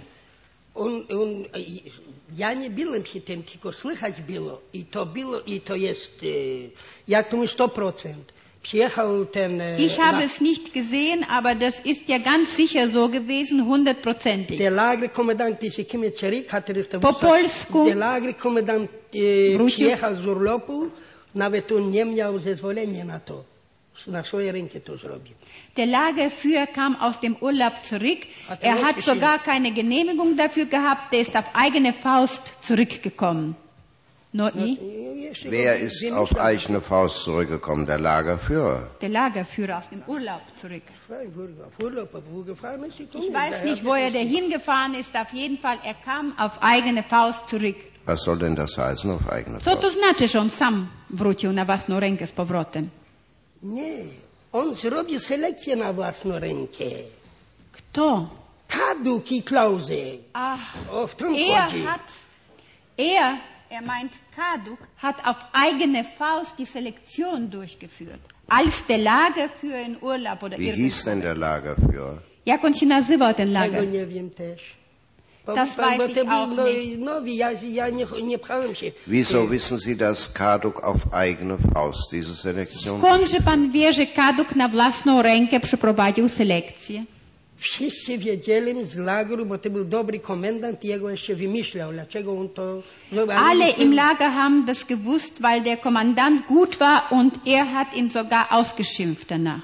Ja nie byłem przy tym, tylko słychać było. I to jest, ja tu 100%. Przyjechał ten... Ich habe es nicht gesehen, aber das ist ja ganz sicher so gewesen, 100%. Der Lagerkommandant, dieser Kimmecherik, hatte das po polsku. Der Lagerkommandant przyjechał z urlopu, nawet on nie miał zezwolenia na to. Na swoje ręce to zrobił. Der Lagerführer kam aus dem Urlaub zurück. Er hat sogar keine Genehmigung dafür gehabt. Der ist auf eigene Faust zurückgekommen. No, Wer ist auf eigene Faust zurückgekommen? Der Lagerführer. Der Lagerführer aus dem Urlaub zurück. Ich weiß nicht, wo er dahin gefahren ist. Auf jeden Fall, er kam auf eigene Faust zurück. Was soll denn das heißen, auf eigene Co Faust? to znaczy, że on sam wrócił na własną rękę z powrotem? Nie, on zrobił selekcję na własną rękę. Kto? Kaduk i Klause. Ach, w tym chodzi. Er meint, Kaduk hat auf eigene Faust die Selektion durchgeführt. Als der Lagerführer in Urlaub oder Wie hieß denn der Lagerführer? Jak on się nazywał, ten Lager? Tego nie wiem też. Das weiß ich auch nicht. Ja nie pchałem się. Wieso wissen Sie, dass Kaduk auf eigene Faust diese Selektion... Skądże pan wie, że Kaduk na własną rękę przeprowadził selekcję? Wszyscy wiedzieli z lageru, bo to był dobry komendant i jego jeszcze wymyślał, dlaczego on to... Alle im Lager haben das gewusst, weil der Kommandant gut war und er hat ihn sogar ausgeschimpft danach.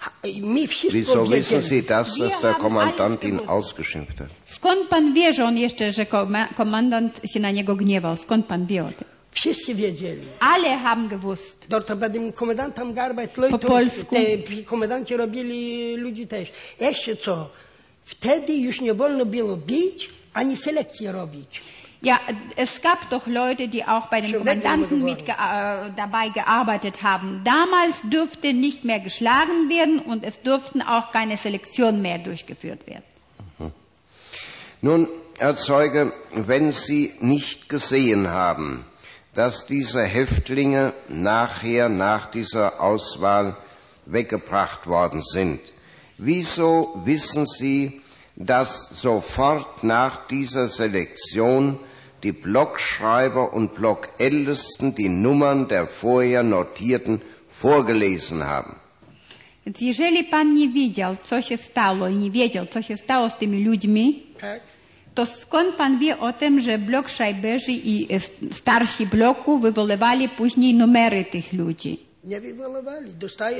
My wszystko Wieso wissen wiedzieli. Sie das, Wir dass der haben Kommandant alles ihn gewusst. ausgeschimpft hat? Skąd pan wie, że on jeszcze, że komandant się na niego gniewał? Skąd pan wie o tym? Wszyscy wiedzieli. Alle haben gewusst. Dort bei dem Kommandant haben gearbeitet Leute, Po polsku. te komendanci robili ludzi też. Jeszcze co? Wtedy już nie wolno było bić, ani selekcję robić. Ja, es gab doch Leute, die auch bei den Schon Kommandanten dabei gearbeitet haben. Damals durfte nicht mehr geschlagen werden und es durften auch keine Selektionen mehr durchgeführt werden. Nun, Herr Zeuge, wenn Sie nicht gesehen haben, dass diese Häftlinge nachher nach dieser Auswahl weggebracht worden sind, wieso wissen Sie, dass sofort nach dieser Selektion die Blockschreiber und Blockältesten die Nummern der vorher Notierten vorgelesen haben? Więc jeżeli pan nie wiedział, co się stało i nie wiedział, co się stało z tymi ludźmi, Tak? to skąd pan wie o tym, że blokschreiberzy i starsi bloku wywoływali później numery tych ludzi? Nie wywolowali.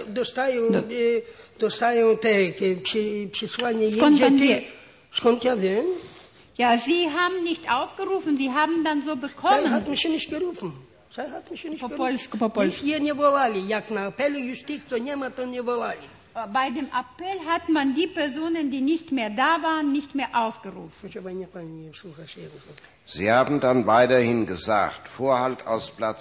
Dostają te przesłanie. Skąd pan wie? Skąd ja wiem? Ja, Sie haben nicht aufgerufen, Sie haben dann so Zij bekommen. had me się nicht gerufen. Po polsku, po polsku. Już je nie wolali. Jak na apelu już tych, co nie ma, to nie wolali. Bei dem Appell hat man die Personen, die nicht mehr da waren, nicht mehr aufgerufen. Proszę pani, pani słucha się. Sie haben dann weiterhin gesagt, Vorhalt aus Blatt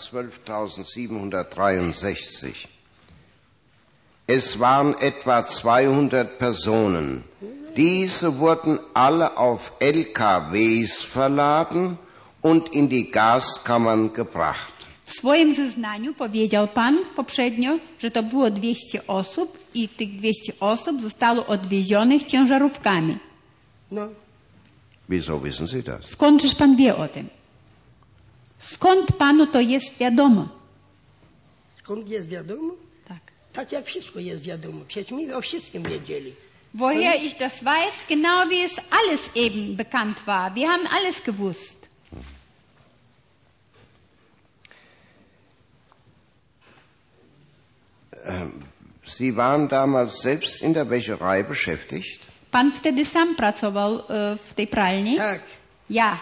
12.763. Es waren etwa 200 Personen. Diese wurden alle auf LKWs verladen und in die Gaskammern gebracht. W swoim zeznaniu powiedział pan poprzednio, że to było 200 osób i tych 200 osób zostało odwiezionych ciężarówkami. No. Wieso wissen Sie das? Skądż pan wie o tym? Skąd panu to jest wiadomo? Skąd jest wiadomo? Tak. Tak jak wszystko jest wiadomo. Przecież my o wszystkim wiedzieli. Woher ich das weiß, genau wie es alles eben bekannt war. Wir haben alles gewusst. Sie waren damals selbst in der Wäscherei beschäftigt? Pan wtedy sam pracował w tej pralni? Tak. Ja.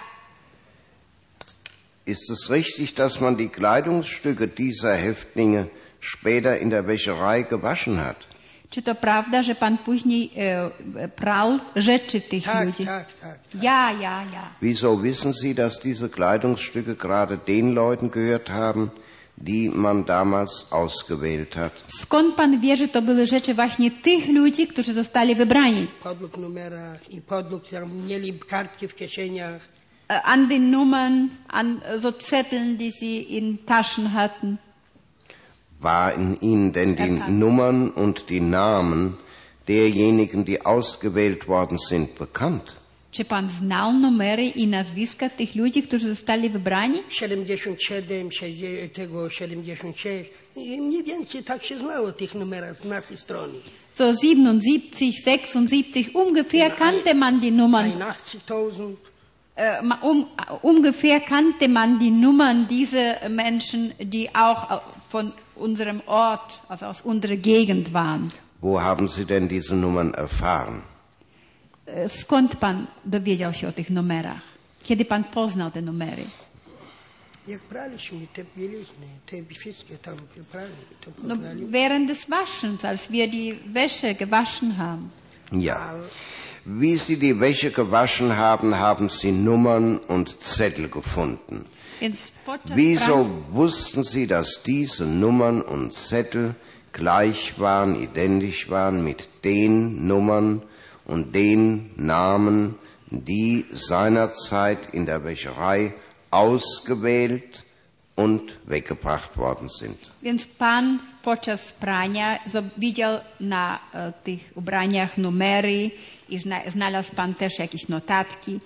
Ist es richtig, dass man die Kleidungsstücke dieser Häftlinge später in der Wäscherei gewaschen hat? Czy to prawda, że pan później prał rzeczy tych Tak, ludzi? tak. Ja. Wieso wissen Sie, dass diese Kleidungsstücke gerade den Leuten gehört haben, die man damals ausgewählt hat? Skąd pan wie, że to były rzeczy właśnie tych ludzi, którzy zostali wybrani? Podluk numera i podluk, tam mieli kartki w kieszeniach. An den Nummern, an so Zetteln, die sie in Taschen hatten. Waren Ihnen denn die Nummern und die Namen derjenigen, die ausgewählt worden sind, bekannt? Czy pan znał numery i nazwiska tych ludzi, którzy zostali wybrani? 77, 76. I mniej więcej tak się znało tych numerach z naszej strony. So 77, 76, ungefähr kannte man die Nummern. 81.000. Ungefähr kannte man die Nummern dieser Menschen, die auch von unserem Ort, also aus unserer Gegend waren. Wo haben Sie denn diese Nummern erfahren? Skąd pan dowiedział się o tych numerach? Kiedy pan poznał te numery? Jak praliśmy te bielizny, te wszystkie tam prali, to No, poznali. während des Waschens, als wir die Wäsche gewaschen haben. Ja. Wie Sie die Wäsche gewaschen haben, haben Sie Nummern und Zettel gefunden. Więc podczas Wieso wussten Sie, dass diese Nummern und Zettel gleich waren, identisch waren mit den Nummern und den Namen, die seinerzeit in der Wäscherei ausgewählt und weggebracht worden sind? Więc pan podczas prania widział na tych ubraniach numery i znalazł pan też jakieś notatki.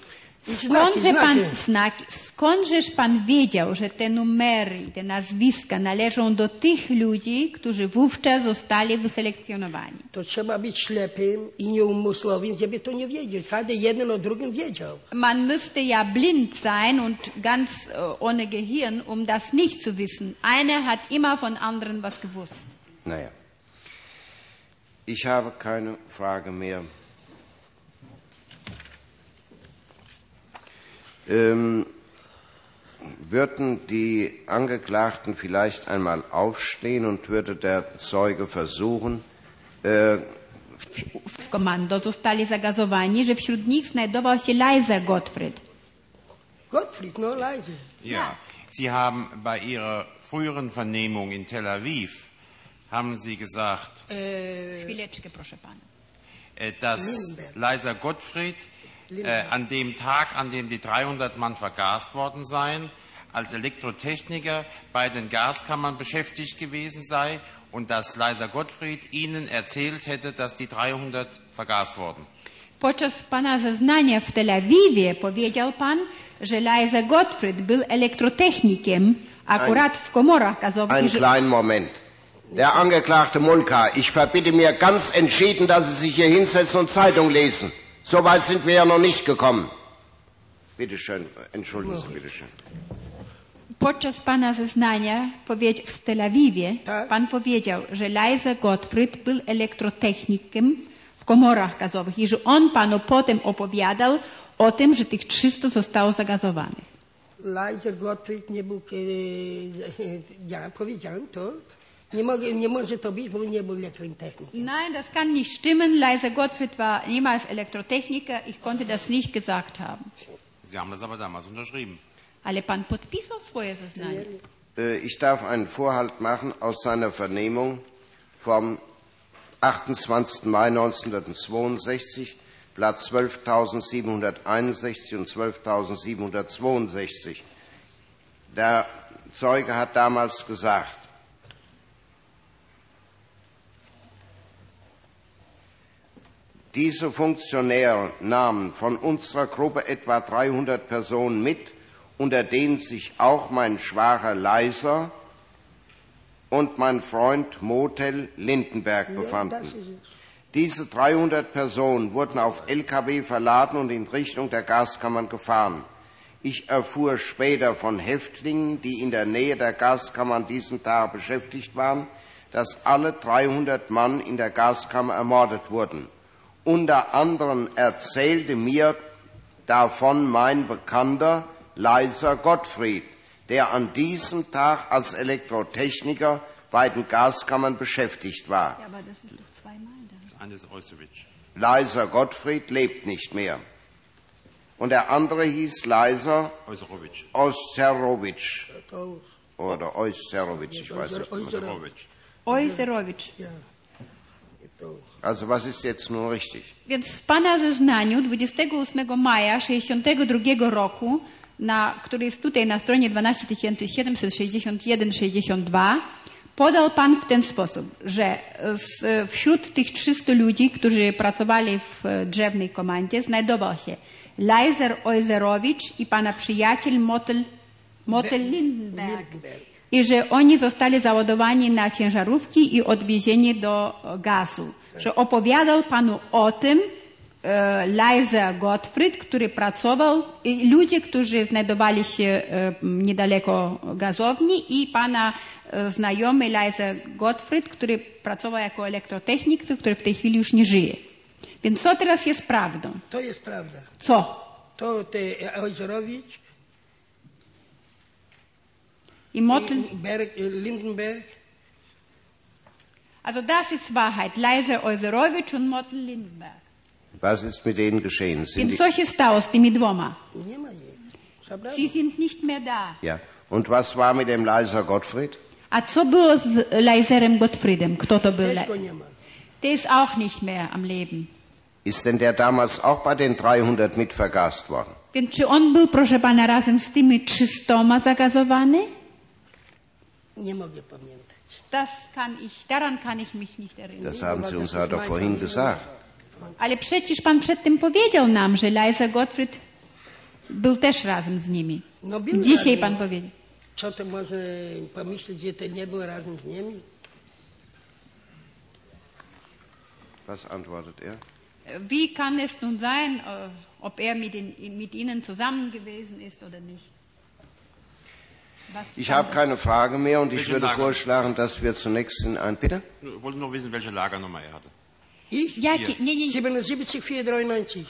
Skądżeż pan wiedział, że te numery, te nazwiska należą do tych ludzi, którzy wówczas zostali wyselekcjonowani? To trzeba być ślepym i nieumysłowym, żeby to nie wiedzieć. Każdy jeden o drugim wiedział. Man müsste ja blind sein und ganz ohne Gehirn, um das nicht zu wissen. Einer hat immer von anderen was gewusst. Naja. Ich habe keine Frage mehr. Würden die Angeklagten vielleicht einmal aufstehen und würde der Zeuge versuchen, W komando zostali zagazowani, że wśród nich znajdował się Leiser Gottfried. Gottfried, no leise. Ja, Sie haben bei Ihrer früheren Vernehmung in Tel Aviv, haben Sie gesagt, Chwileczkę, proszę pana. Dass Lindenberg. Leiser Gottfried an dem Tag, an dem die 300 Mann vergast worden seien, als Elektrotechniker bei den Gaskammern beschäftigt gewesen sei und dass Leiser Gottfried Ihnen erzählt hätte, dass die 300 vergast wurden. Podczas pana zeznania w Tel Awiwie powiedział pan, że Leiser Gottfried był elektrotechnikiem akurat w komorach gazowych. Einen kleinen Moment. Der Angeklagte Mulka, ich verbitte mir ganz entschieden, dass Sie sich hier hinsetzen und Zeitung lesen. So weit sind wir ja noch nicht gekommen. Bitte schön, entschuldigen Sie, bitte schön. Podczas pana zeznania w Tel Awiwie Tak. pan powiedział, że Leiser Gottfried był elektrotechnikiem w komorach gazowych i że on panu potem opowiadał o tym, że tych 300 zostało zagazowanych. Leiser Gottfried nie był, ja powiedziałem to, nie może to być, bo nie był elektrotechnikiem. Nein, das kann nicht stimmen. Leiser Gottfried war niemals Elektrotechniker. Ich konnte das nicht gesagt haben. Sie haben das aber damals unterschrieben. Ale pan podpisał swoje zeznanie. Ich darf einen Vorhalt machen aus seiner Vernehmung vom 28. Mai 1962, Blatt 12.761 und 12.762. Der Zeuge hat damals gesagt, diese Funktionäre nahmen von unserer Gruppe etwa 300 Personen mit, unter denen sich auch mein Schwager Leiser und mein Freund Motel Lindenberg befanden. Diese 300 Personen wurden auf LKW verladen und in Richtung der Gaskammern gefahren. Ich erfuhr später von Häftlingen, die in der Nähe der Gaskammer an diesem Tag beschäftigt waren, dass alle 300 Mann in der Gaskammer ermordet wurden. Unter anderem erzählte mir davon mein Bekannter Leiser Gottfried, der an diesem Tag als Elektrotechniker bei den Gaskammern beschäftigt war. Ja, aber das ist doch zweimal da. Das eine ist Eusewitsch. Leiser Gottfried lebt nicht mehr. Und der andere hieß Leiser Euserowitsch. Osterowitsch. Oder Osterowitsch, ich weiß nicht. Euserowitsch. Ojzerowicz. Ja. Also was ist jetzt nun richtig? Więc w pana zeznaniu 28 maja 1962 roku, który jest tutaj na stronie 12761-62, podał pan w ten sposób, że wśród tych 300 ludzi, którzy pracowali w drzewnej komandzie, znajdował się Leiser Ojzerowicz i pana przyjaciel Motel Lindenberg. I że oni zostali załadowani na ciężarówki i odwiezieni do gazu. Że opowiadał panu o tym Leiser Gottfried, który pracował, i ludzie, którzy znajdowali się niedaleko gazowni i pana znajomy Leiser Gottfried, który pracował jako elektrotechnik, który w tej chwili już nie żyje. Więc co teraz jest prawdą? To jest prawda. Co? To Ojzerowicz I Motel... Lindenberg. Also das ist Wahrheit. Leiser Ojzerowicz und Motel Lindenberg. Was ist mit denen geschehen? Sind Więc co się stało z tymi dwoma? Nie ma jej. Zabrano. Sie sind nicht mehr da. ja. Und was war mit dem Leiser Gottfried? A co było z Leiserem Gottfriedem? Kto to był? Też go nie ma. Der ist auch nicht mehr am Leben. Ist denn der damals auch bei den 300 mit vergast worden? Więc czy on był, proszę pana, razem z tymi 300 zagazowany? Nie mogę pamiętać. Daran kann ich mich nicht erinnern. Das haben Sie uns ja doch vorhin gesagt. Ale przecież pan przedtem powiedział nam, że Leiser Gottfried był też razem z nimi. No, był Dzisiaj razem. pan powiedział. Co to można pomyśleć, że to nie był razem z nimi? Was antwortet er? Wie kann es nun sein, ob er mit ihnen zusammen gewesen ist oder nicht? Ich habe keine Frage mehr und ich Welche würde Lager? vorschlagen, dass wir zunächst in ein... Bitte? Ich wollte nur wissen, welche Lagernummer er hatte. Ich? Jaki? Nie. 77, 493.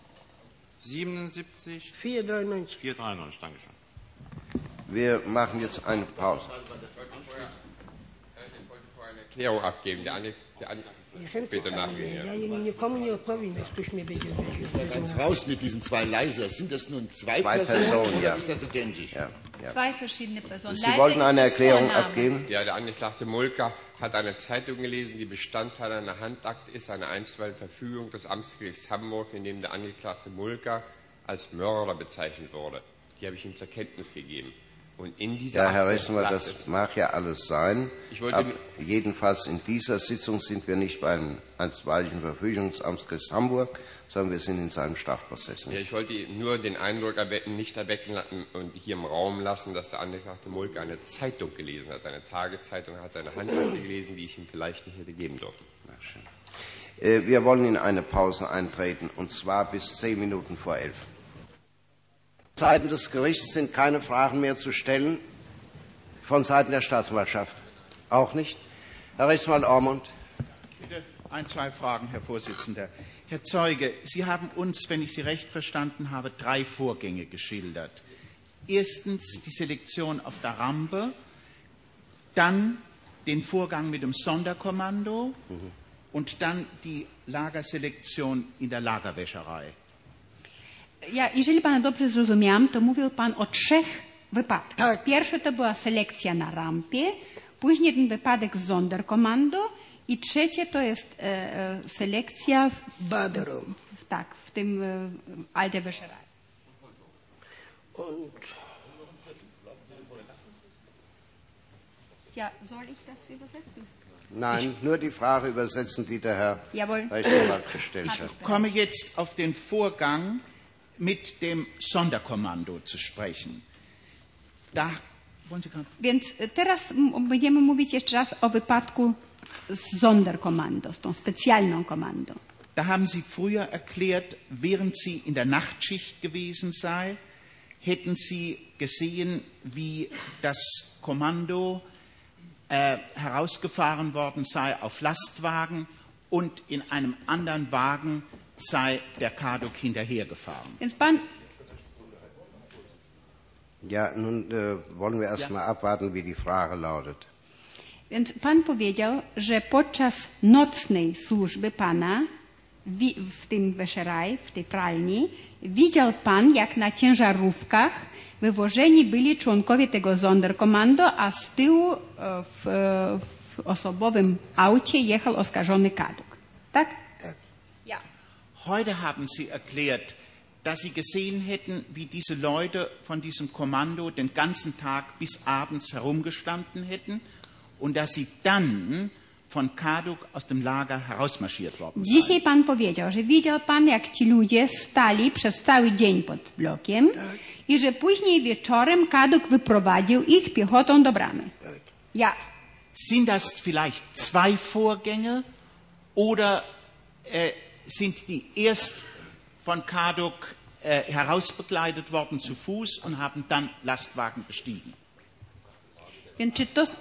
77, 493. 493, danke schön. Wir machen jetzt eine Pause. Ich wollte vorher eine Erklärung abgeben. Bitte nachgehen. Ja, nie kommen nie odpowiem, jak ktoś mnie będzie. Ganz raus mit diesen zwei Leiser. Sind das nun zwei Personen, oder ja. ist das identisch? Ja. Zwei verschiedene Personen. Sie wollten eine Erklärung abgeben? Ja, der Angeklagte Mulka hat eine Zeitung gelesen, die Bestandteil einer Handakt ist, eine einstweilige Verfügung des Amtsgerichts Hamburg, in dem der Angeklagte Mulka als Mörder bezeichnet wurde. Die habe ich ihm zur Kenntnis gegeben. Und in dieser Ja, Herr Rechtsanwalt, das mag ja alles sein. Aber jedenfalls in dieser Sitzung sind wir nicht beim einstweiligen Verfügungsamtsgericht Hamburg, sondern wir sind in seinem Strafprozess. Ja, ich wollte nur den Eindruck nicht erwecken lassen und hier im Raum lassen, dass der Angeklagte Mulka eine Zeitung gelesen hat, eine Tageszeitung, hat eine Handakte gelesen, die ich ihm vielleicht nicht hätte geben dürfen. Na schön. Wir wollen in eine Pause eintreten, und zwar bis 10 Minuten vor 11. Seiten des Gerichts sind keine Fragen mehr zu stellen. Von Seiten der Staatsanwaltschaft auch nicht. Herr Rechtsanwalt Ormund. Bitte ein, zwei Fragen, Herr Vorsitzender. Herr Zeuge, Sie haben uns, wenn ich Sie recht verstanden habe, 3 Vorgänge geschildert. Erstens die Selektion auf der Rampe, dann den Vorgang mit dem Sonderkommando und dann die Lagerselektion in der Lagerwäscherei. Ja, jeżeli pana dobrze zrozumiałam, to mówił pan o 3 wypadkach. Tak. Pierwszy to była selekcja na rampie, później ten wypadek z Sonderkommando i trzecie to jest selekcja Baderum. w tym Alte Wäscherei. Und Ja, soll ich das übersetzen? Nein, nur die Frage übersetzen, die der Herr Jawohl. Rechtsanwalt gestellt hat. Ich komme jetzt auf den Vorgang mit dem Sonderkommando zu sprechen. Da wollen Sie gerade... Więc teraz będziemy mówić jeszcze raz o wypadku z Sonderkommando, z tą specjalną komandą. Da haben Sie früher erklärt, während Sie in der Nachtschicht gewesen sei, hätten Sie gesehen, wie das Kommando herausgefahren worden sei auf Lastwagen und in einem anderen Wagen sei der Kaduk hinterhergefahren. Więc pan... Ja, nun wollen wir erst mal abwarten, wie die Frage lautet. Więc pan powiedział, że podczas nocnej służby pana w tym Wäscherei, w tej pralni, widział pan, jak na ciężarówkach wywożeni byli członkowie tego Sonderkommando, a z tyłu w osobowym aucie jechał oskarżony Kaduk. Tak? Tak. Ja. Heute haben Sie erklärt, dass Sie gesehen hätten, wie diese Leute von diesem Kommando den ganzen Tag bis abends herumgestanden hätten und dass Sie dann von Kaduk aus dem Lager herausmarschiert worden seien. Dzisiaj pan powiedział, że widział pan, jak ci ludzie stali przez cały dzień pod blokiem i że później wieczorem Kaduk wyprowadził ich piechotą do bramy. Ja. Sind das vielleicht 2 Vorgänge oder sind die erst von Kaduk herausbegleitet worden zu Fuß und haben dann Lastwagen bestiegen? Więc czy to...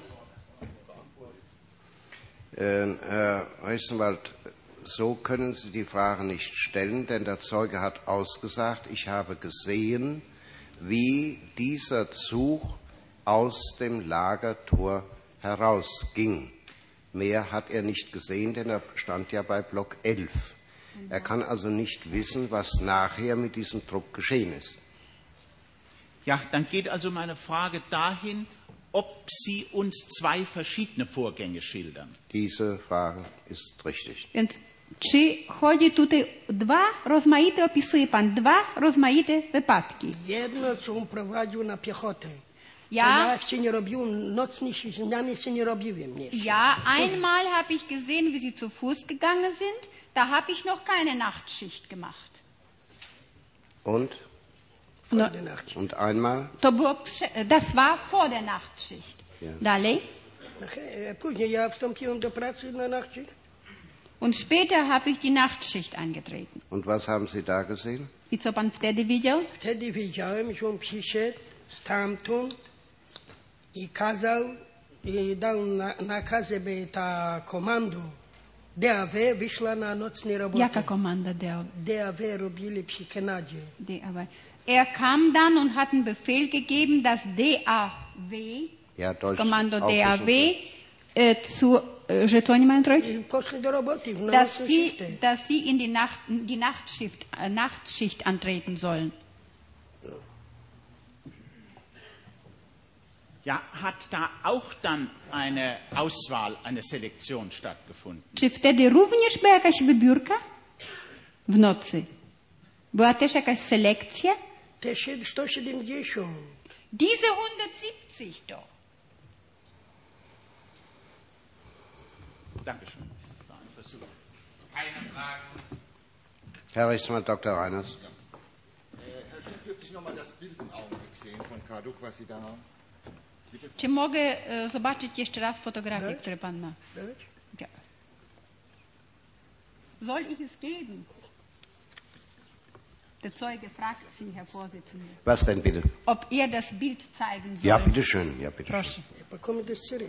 Herr Rechtsanwalt, so können Sie die Frage nicht stellen, denn der Zeuge hat ausgesagt, ich habe gesehen, wie dieser Zug aus dem Lagertor herausging. Mehr hat er nicht gesehen, denn er stand ja bei Block 11. Er kann also nicht wissen, was nachher mit diesem Trupp geschehen ist. Ja, dann geht also meine Frage dahin, ob Sie uns 2 verschiedene Vorgänge schildern. Diese Frage ist richtig. Więc czy chodzi tutaj opisuje pan 2 rozmaite wypadki? jedno, co on prowadził na piechotę. Ja, Ja jeszcze nie robiłem, nocnych zmian jeszcze nie robiłem. Nie. ja, einmal habe ich gesehen, wie sie zu Fuß gegangen sind. Da habe ich noch keine Nachtschicht gemacht. Und? Vor der Nachtschicht. Und einmal? Das war vor der Nachtschicht. Ja. Dalej. Później ja wstąpiłem do pracy na Nachtschicht. Und später habe ich die Nachtschicht angetreten. Und was haben Sie da gesehen? I co pan wtedy widział? Wtedy wiedziałem, że on przyszedł stamtąd i kazał, i dał nakaz, żeby ta komando DAW wyszła na nocne roboty. Jaka komanda DAW? DAW robili przy Kanadzie. DAW. Er kam dann und hat einen Befehl gegeben, dass DAW, Ja, das Deutsch Kommando auch DAW, versuchen. że to nie mają zrobić? Poszli do roboty. Dass sie in die Nachtschicht antreten sollen. Ja, hat da auch dann eine Auswahl, eine Selektion stattgefunden? Czy wtedy również była jakaś wybiórka? W nocy. Była też jakaś selekcja? Te 170. Diese 170 doch. Dankeschön. Das war ein Versuch. Keine Fragen. Herr Rechtsanwalt Dr. Reiners. Herr Schmidt, dürfte ich noch mal das Bild im Augenblick sehen von Karduk, was Sie da haben? Bitte. Czy mogę zobaczyć jeszcze raz fotografię, które pan ma? Ja. Soll ich es geben? Der Zeuge fragt Sie, Herr Vorsitzender, Was denn bitte? ob er das Bild zeigen soll. Ja, bitteschön. Ja, bitte. Proszę. Ich bekomme das zurück.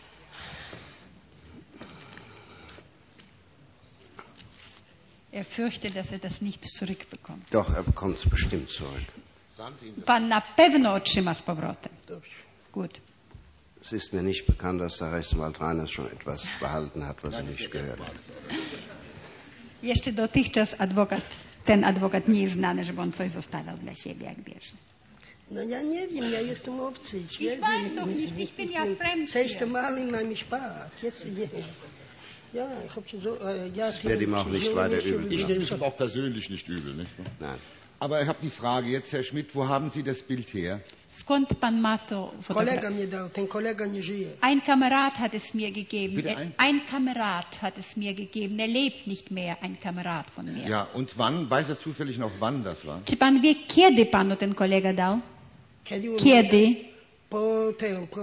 Er fürchtet, dass er das nicht zurückbekommt. Doch, er bekommt es bestimmt zurück. Pan na pewno otrzyma z powrotem. Gut. Es ist mir nicht bekannt, dass der Rechtsanwalt Reiners schon etwas behalten hat, was er nicht gehört hat. Jeszcze dotychczas ten adwokat nie jest znany, żeby on coś zostawiał dla siebie, jak bierze. No ja nie wiem, ja jestem obcy. Ich weiß doch nicht, ich bin ja fremd Das erste hier. Mal in meinem Spaß. Jetzt, ja, ich habe so... Ich werde ihm auch nicht weiter übel Ich sein. nehme es ihm auch persönlich nicht übel. Nicht? Nein. Aber ich habe die Frage jetzt, Herr Schmidt, wo haben Sie das Bild her? Skąd pan ma to Kolega fotografię? mnie dał, ten kolega nie żyje. Ein Kamerad hat es mir gegeben. Bitte ein? Ein Kamerad hat es mir gegeben. Er lebt nicht mehr, ein Kamerad von mir. Ja, und wann? Weiß er zufällig noch, wann das war? Czy pan wie, kiedy panu ten kolega dał? Kiedy? Kiedy? Po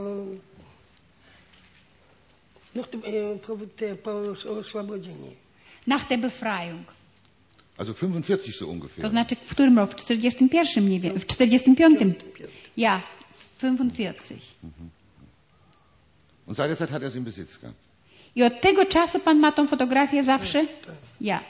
oswobodzeniu. Nach der Befreiung. Also 45 so ungefähr. To znaczy, w którym roku? W 41, nie wiem. W 45. Ja, 45. Und seit der Zeit hat er es im Besitz gehabt. I od tego czasu pan ma tą fotografię zawsze? Ja.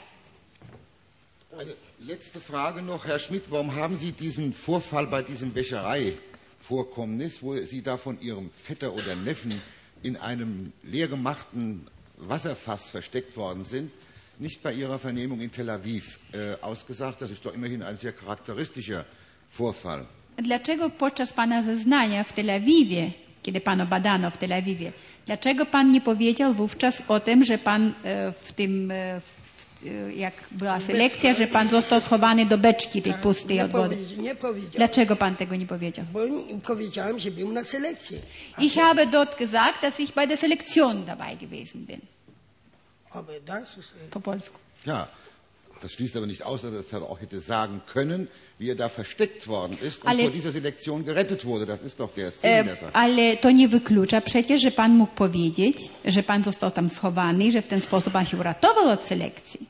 Eine letzte Frage noch, Herr Schmidt, warum haben Sie diesen Vorfall bei diesem Wäschereivorkommnis, wo Sie da von Ihrem Vetter oder Neffen in einem leergemachten Wasserfass versteckt worden sind, nicht bei Ihrer Vernehmung in Tel Aviv ausgesagt? Das ist doch immerhin ein sehr charakteristischer Vorfall. Dlaczego podczas pana zeznania w Tel Awiwie, kiedy pana badano w Tel Awiwie, dlaczego pan nie powiedział wówczas o tym, że pan w tym, jak była selekcja, że pan został schowany do beczki tej pustej od wody? Nie powiedział. Dlaczego pan tego nie powiedział? Bo powiedziałem, że był na selekcji. Ich habe dort gesagt, dass ich bei der Selektion dabei gewesen bin. Aber das ist... Po polsku. Ja, das schließt aber nicht aus, dass er auch hätte sagen können, wie er da versteckt worden ist und vor dieser Selektion gerettet wurde. Das ist doch der Sinn der Sache. Ale to nie wyklucza przecież, że pan mógł powiedzieć, że pan został tam schowany i że w ten sposób pan się uratował od selekcji.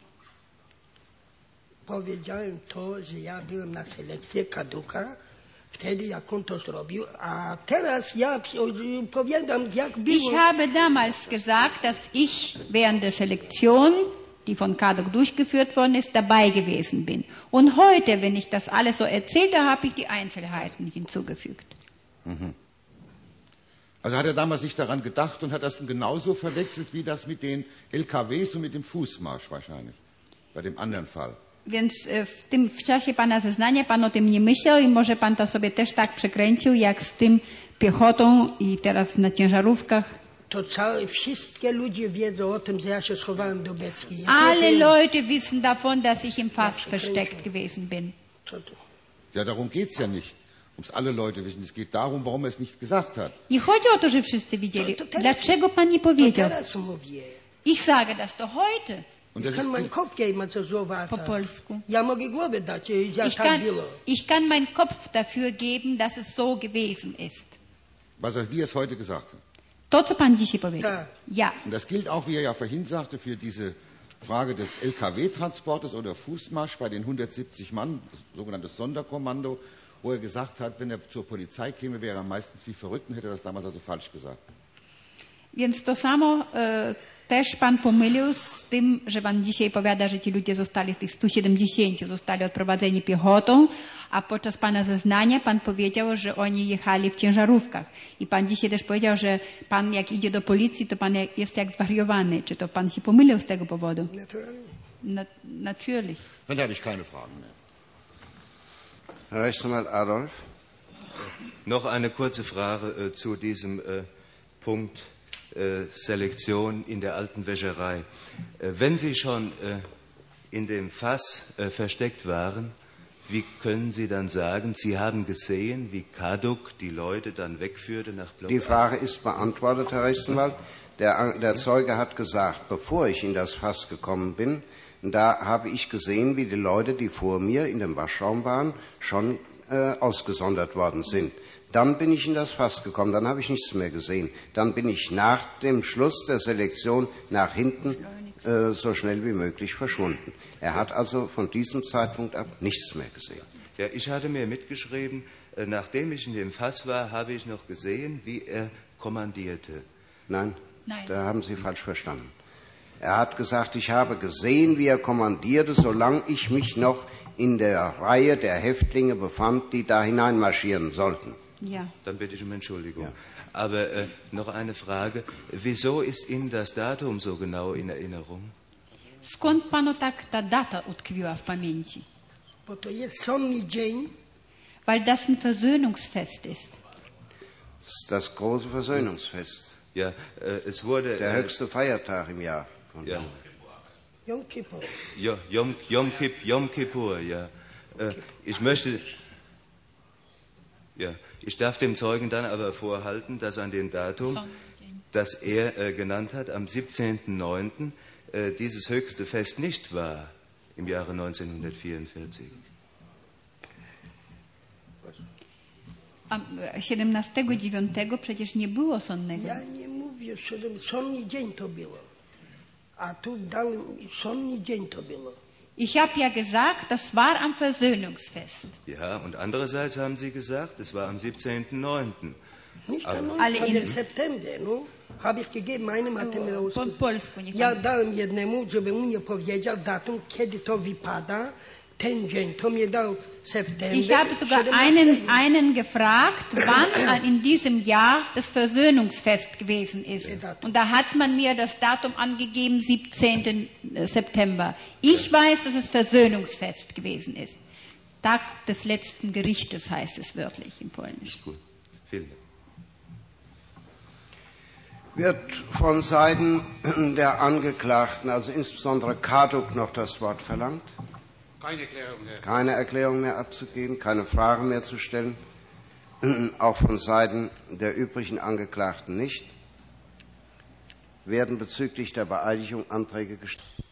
Powiedziałem to, że ja byłem na selekcji Kaduka, wtedy jak on to zrobił, a teraz ja powiadam, jak było. Ich habe damals gesagt, dass ich während der Selektion, die von Kaduk durchgeführt worden ist, dabei gewesen bin. Und heute, wenn ich das alles so erzählte, habe ich die Einzelheiten hinzugefügt. Mhm. Also hat er damals nicht daran gedacht und hat das genauso verwechselt wie das mit den LKWs und mit dem Fußmarsch wahrscheinlich, bei dem anderen Fall. Więc w czasie pana zeznania pan o tym nie myślał i może pan to sobie też tak przekręcił, jak z tym piechotą i teraz na ciężarówkach. To wszystkie ludzie wiedzą o tym, że ja się schowałem do beczki. Alle Leute wissen davon, dass ich im Fass versteckt gewesen bin. Ja, darum geht's ja nicht. Ums alle Leute wissen. Es geht darum, warum er es nicht gesagt hat. Nie chodzi o to, że wszyscy widzieli. Dlaczego pan nie powiedział? Teraz mówię. Ich sage das doch heute. Ich kann meinen Kopf geben, co so war. Po polsku. Ja mogę głowę dać, jak tak było. Ich kann meinen Kopf dafür geben, dass es so gewesen ist. Wie er es heute gesagt hat. To, co pan dzisiaj powiedział. Ja. Und das gilt auch, wie er ja vorhin sagte, für diese Frage des LKW-Transportes oder Fußmarsch bei den 170 Mann, sogenanntes Sonderkommando, wo er gesagt hat, wenn er zur Polizei käme, wäre er meistens wie verrückt und hätte das damals also falsch gesagt. Więc to samo też pan pomylił z tym, że pan dzisiaj powiada, że ci ludzie zostali z tych 170, zostali odprowadzeni piechotą, a podczas pana zeznania pan powiedział, że oni jechali w ciężarówkach. I pan dzisiaj też powiedział, że pan jak idzie do policji, to pan jest jak zwariowany. Czy to pan się pomylił z tego powodu? Natürlich. Dann habe ich keine Fragen mehr. Herr Rechtsanwalt Adolf. Noch eine kurze Frage zu diesem Punkt Selektion in der alten Wäscherei. Wenn Sie schon in dem Fass versteckt waren, wie können Sie dann sagen, Sie haben gesehen, wie Kaduk die Leute dann wegführte nach Block 8? Die Frage ist beantwortet, Herr Rechtsanwalt. Der Zeuge hat gesagt, bevor ich in das Fass gekommen bin, da habe ich gesehen, wie die Leute, die vor mir in dem Waschraum waren, schon ausgesondert worden sind. Dann bin ich in das Fass gekommen, dann habe ich nichts mehr gesehen. Dann bin ich nach dem Schluss der Selektion nach hinten so schnell wie möglich verschwunden. Er hat also von diesem Zeitpunkt ab nichts mehr gesehen. Ja, ich hatte mir mitgeschrieben, nachdem ich in dem Fass war, habe ich noch gesehen, wie er kommandierte. Nein, da haben Sie falsch verstanden. Er hat gesagt, ich habe gesehen, wie er kommandierte, solange ich mich noch in der Reihe der Häftlinge befand, die da hineinmarschieren sollten. Ja. Dann bitte ich um Entschuldigung. Ja. Aber noch eine Frage. Wieso ist Ihnen das Datum so genau in Erinnerung? Skąd panu tak ta data utkwiła w pamięci? Bo to jest sonny dzień. Weil das ein Versöhnungsfest ist. Das ist das große Versöhnungsfest. Ja, es wurde der höchste Feiertag im Jahr. Ja. Yom Kippur. Ja, Yom Kippur, ja. Ich möchte, ja, ich darf dem Zeugen dann aber vorhalten, dass an dem Datum, das er genannt hat, am 17.09., dieses höchste Fest nicht war im Jahre 1944. A 17.9. przecież nie było sonnego. Ja nie mówię, że sonny dzień to było. A tu dał sonny dzień to było. Ich habe ja gesagt, das war am Versöhnungsfest. Ja, und andererseits haben Sie gesagt, es war am 17.09. Nicht am 9. September, no? Habe ich gegeben meinem Po polsku nie Ja dałem jednemu, żeby mu nie powiedział datum, kiedy to wypada. Ten dzień, to mir dał September. Ich habe sogar einen gefragt, wann in diesem Jahr das Versöhnungsfest gewesen ist. Und da hat man mir das Datum angegeben, 17. September. Ich weiß, dass es Versöhnungsfest gewesen ist. Tag des letzten Gerichtes heißt es wörtlich in Polnisch. Ist gut. Vielen Dank. Wird von Seiten der Angeklagten, also insbesondere Kaduk, noch das Wort verlangt? Keine Erklärung mehr. Keine Erklärung mehr abzugeben, keine Fragen mehr zu stellen, auch von Seiten der übrigen Angeklagten nicht. Werden bezüglich der Beeidigung Anträge gestellt?